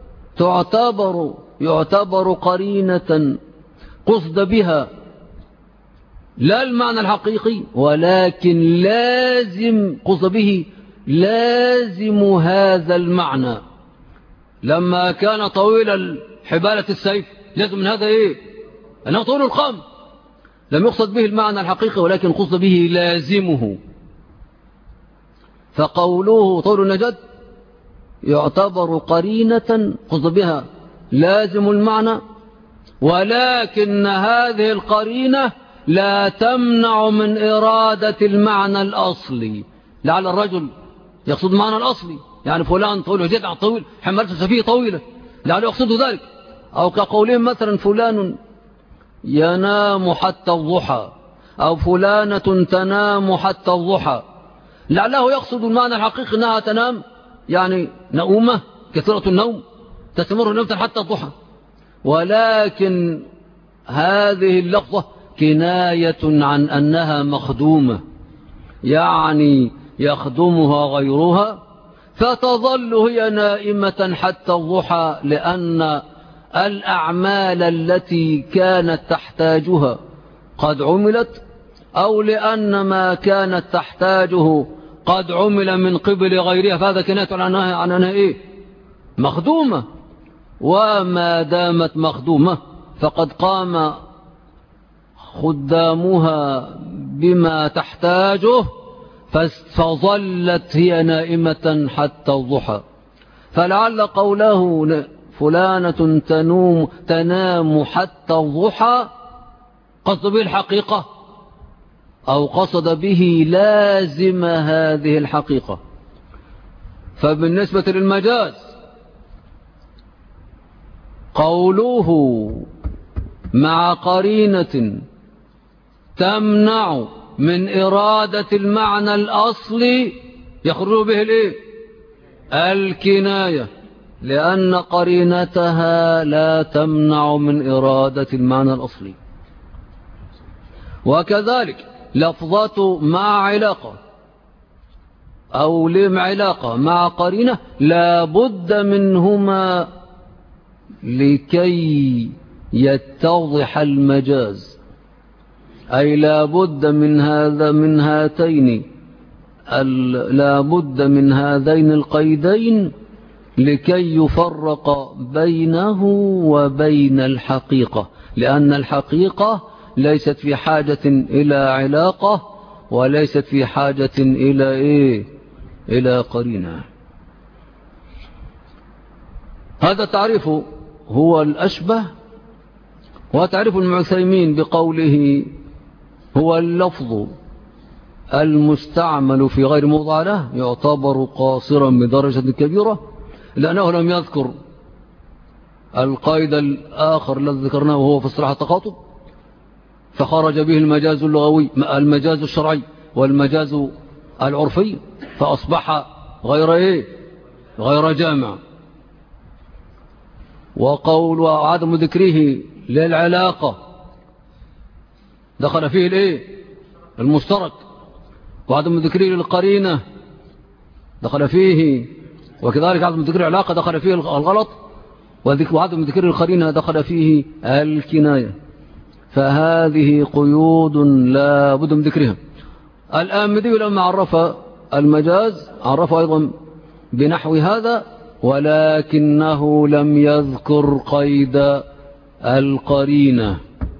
يعتبر قرينة قصد بها لا المعنى الحقيقي، ولكن لازم قصد به لازم هذا المعنى. لما كان طويل حبالة السيف لازم من هذا إيه؟ أنه طويل القام، لم يقصد به المعنى الحقيقي ولكن قصد به لازمه. فقوله طول النجد يعتبر قرينة قصد بها لازم المعنى، ولكن هذه القرينة لا تمنع من إرادة المعنى الأصلي. لعل الرجل يقصد المعنى الأصلي، يعني فلان طويل وزيد عن طويل حملت سفيه طويلة، لعله يقصد ذلك. أو كقولهم مثلا فلان ينام حتى الضحى، أو فلانة تنام حتى الضحى، لعله يقصد المعنى الحقيقي أنها تنام، يعني نؤمة كثيرة النوم تستمر نومة حتى الضحى، ولكن هذه اللفظة كناية عن أنها مخدومة، يعني يخدمها غيرها فتظل هي نائمة حتى الضحى، لأن الأعمال التي كانت تحتاجها قد عملت، أو لأن ما كانت تحتاجه قد عمل من قبل غيرها، فهذا كناية عن أنها إيه؟ مخدومة. وما دامت مخدومة فقد قام خدامها بما تحتاجه فظلت هي نائمة حتى الضحى. فلعل قوله فلانة تنام حتى الضحى قصد به الحقيقة، أو قصد به لازم هذه الحقيقة. فبالنسبة للمجاز قوله مع قرينة تمنع من إرادة المعنى الأصلي يخرج به الإيه؟ الكناية، لأن قرينتها لا تمنع من إرادة المعنى الأصلي. وكذلك لفظات مع علاقة أو لم علاقة مع قرينة لا بد منهما لكي يتضح المجاز، أي لا بد من هذين القيدين لكي يفرق بينه وبين الحقيقة، لأن الحقيقة ليست في حاجة إلى علاقة وليست في حاجة إلى قرينة. هذا تعريف هو الأشبه. وتعريف ابن عثيمين بقوله هو اللفظ المستعمل في غير موضع له يعتبر قاصرا بدرجة كبيرة، لأنه لم يذكر القيد الآخر الذي ذكرناه وهو في اصطلاح التخاطب، فخرج به المجاز اللغوي المجاز الشرعي والمجاز العرفي، فأصبح غير جامع. وقول وعدم ذكره للعلاقة دخل فيه المشترك، وعدم ذكره للقرينة دخل فيه، وكذلك عدم ذكر العلاقة دخل فيه الغلط، وعدم ذكر القرينة دخل فيه الكناية. فهذه قيود لا بد من ذكرها. الآمدي لما عرف المجاز عرف أيضا بنحو هذا، ولكنه لم يذكر قيد القرينة،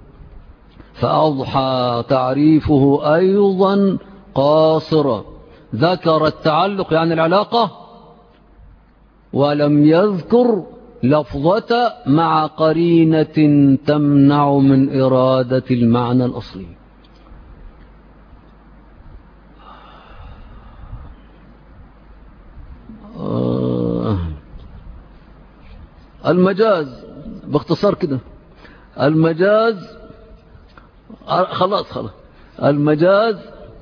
فأضحى تعريفه أيضا قاصرا. ذكر التعلق يعني العلاقة، ولم يذكر لفظة مع قرينة تمنع من إرادة المعنى الأصلي. المجاز باختصار كده، المجاز خلاص المجاز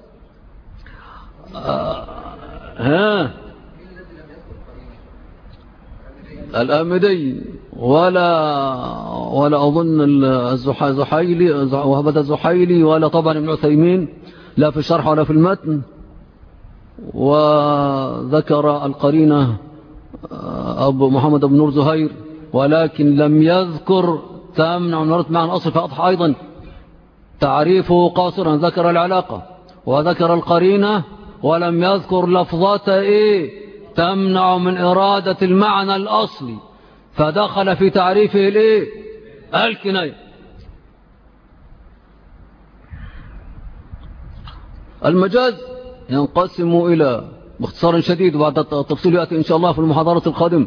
الآمدي ولا أظن الزحيلي وهبة الزحيلي ولا طبعا ابن عثيمين لا في الشرح ولا في المتن. وذكر القرينة أبو محمد بن نور زهير، ولكن لم يذكر تمنع من معنى الأصل، فأضحى أيضا تعريفه قاصرا. ذكر العلاقة وذكر القرينة ولم يذكر لفظة تمنع من إرادة المعنى الأصلي، فدخل في تعريفه الكناية. اللغوي ينقسم إلى باختصار شديد وبعد التفصيل يأتي إن شاء الله في المحاضرة القادمة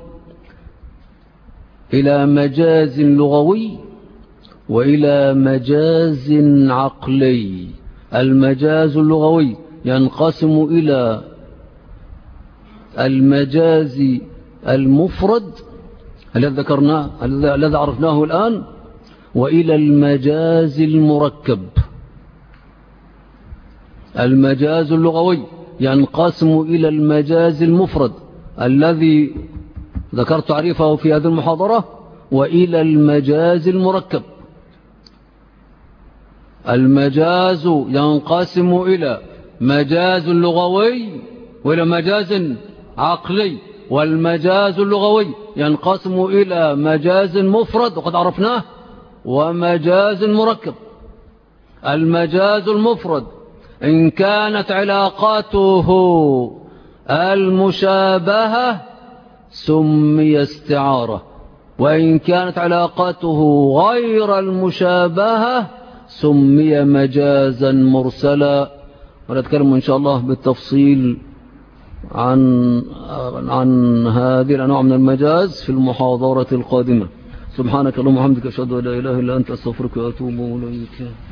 إلى مجاز لغوي وإلى مجاز عقلي. المجاز اللغوي ينقسم إلى المجاز المفرد الذي ذكرناه الذي عرفناه الآن، وإلى المجاز المركب. المجاز اللغوي ينقسم إلى المجاز المفرد الذي ذكرت تعريفه في هذه المحاضرة، وإلى المجاز المركب. المجاز ينقسم إلى مجاز لغوي وإلى مجاز عقلي، والمجاز اللغوي ينقسم إلى مجاز مفرد وقد عرفناه ومجاز مركب. المجاز المفرد إن كانت علاقاته المشابهة سمي استعارة، وإن كانت علاقاته غير المشابهة سمي مجازا مرسلا. ونتكلم إن شاء الله بالتفصيل عن هذه الأنواع من المجاز في المحاضرة القادمة. سبحانك اللهم وبحمدك أشهد أن لا إله إلا أنت أستغفرك وأتوب إليك.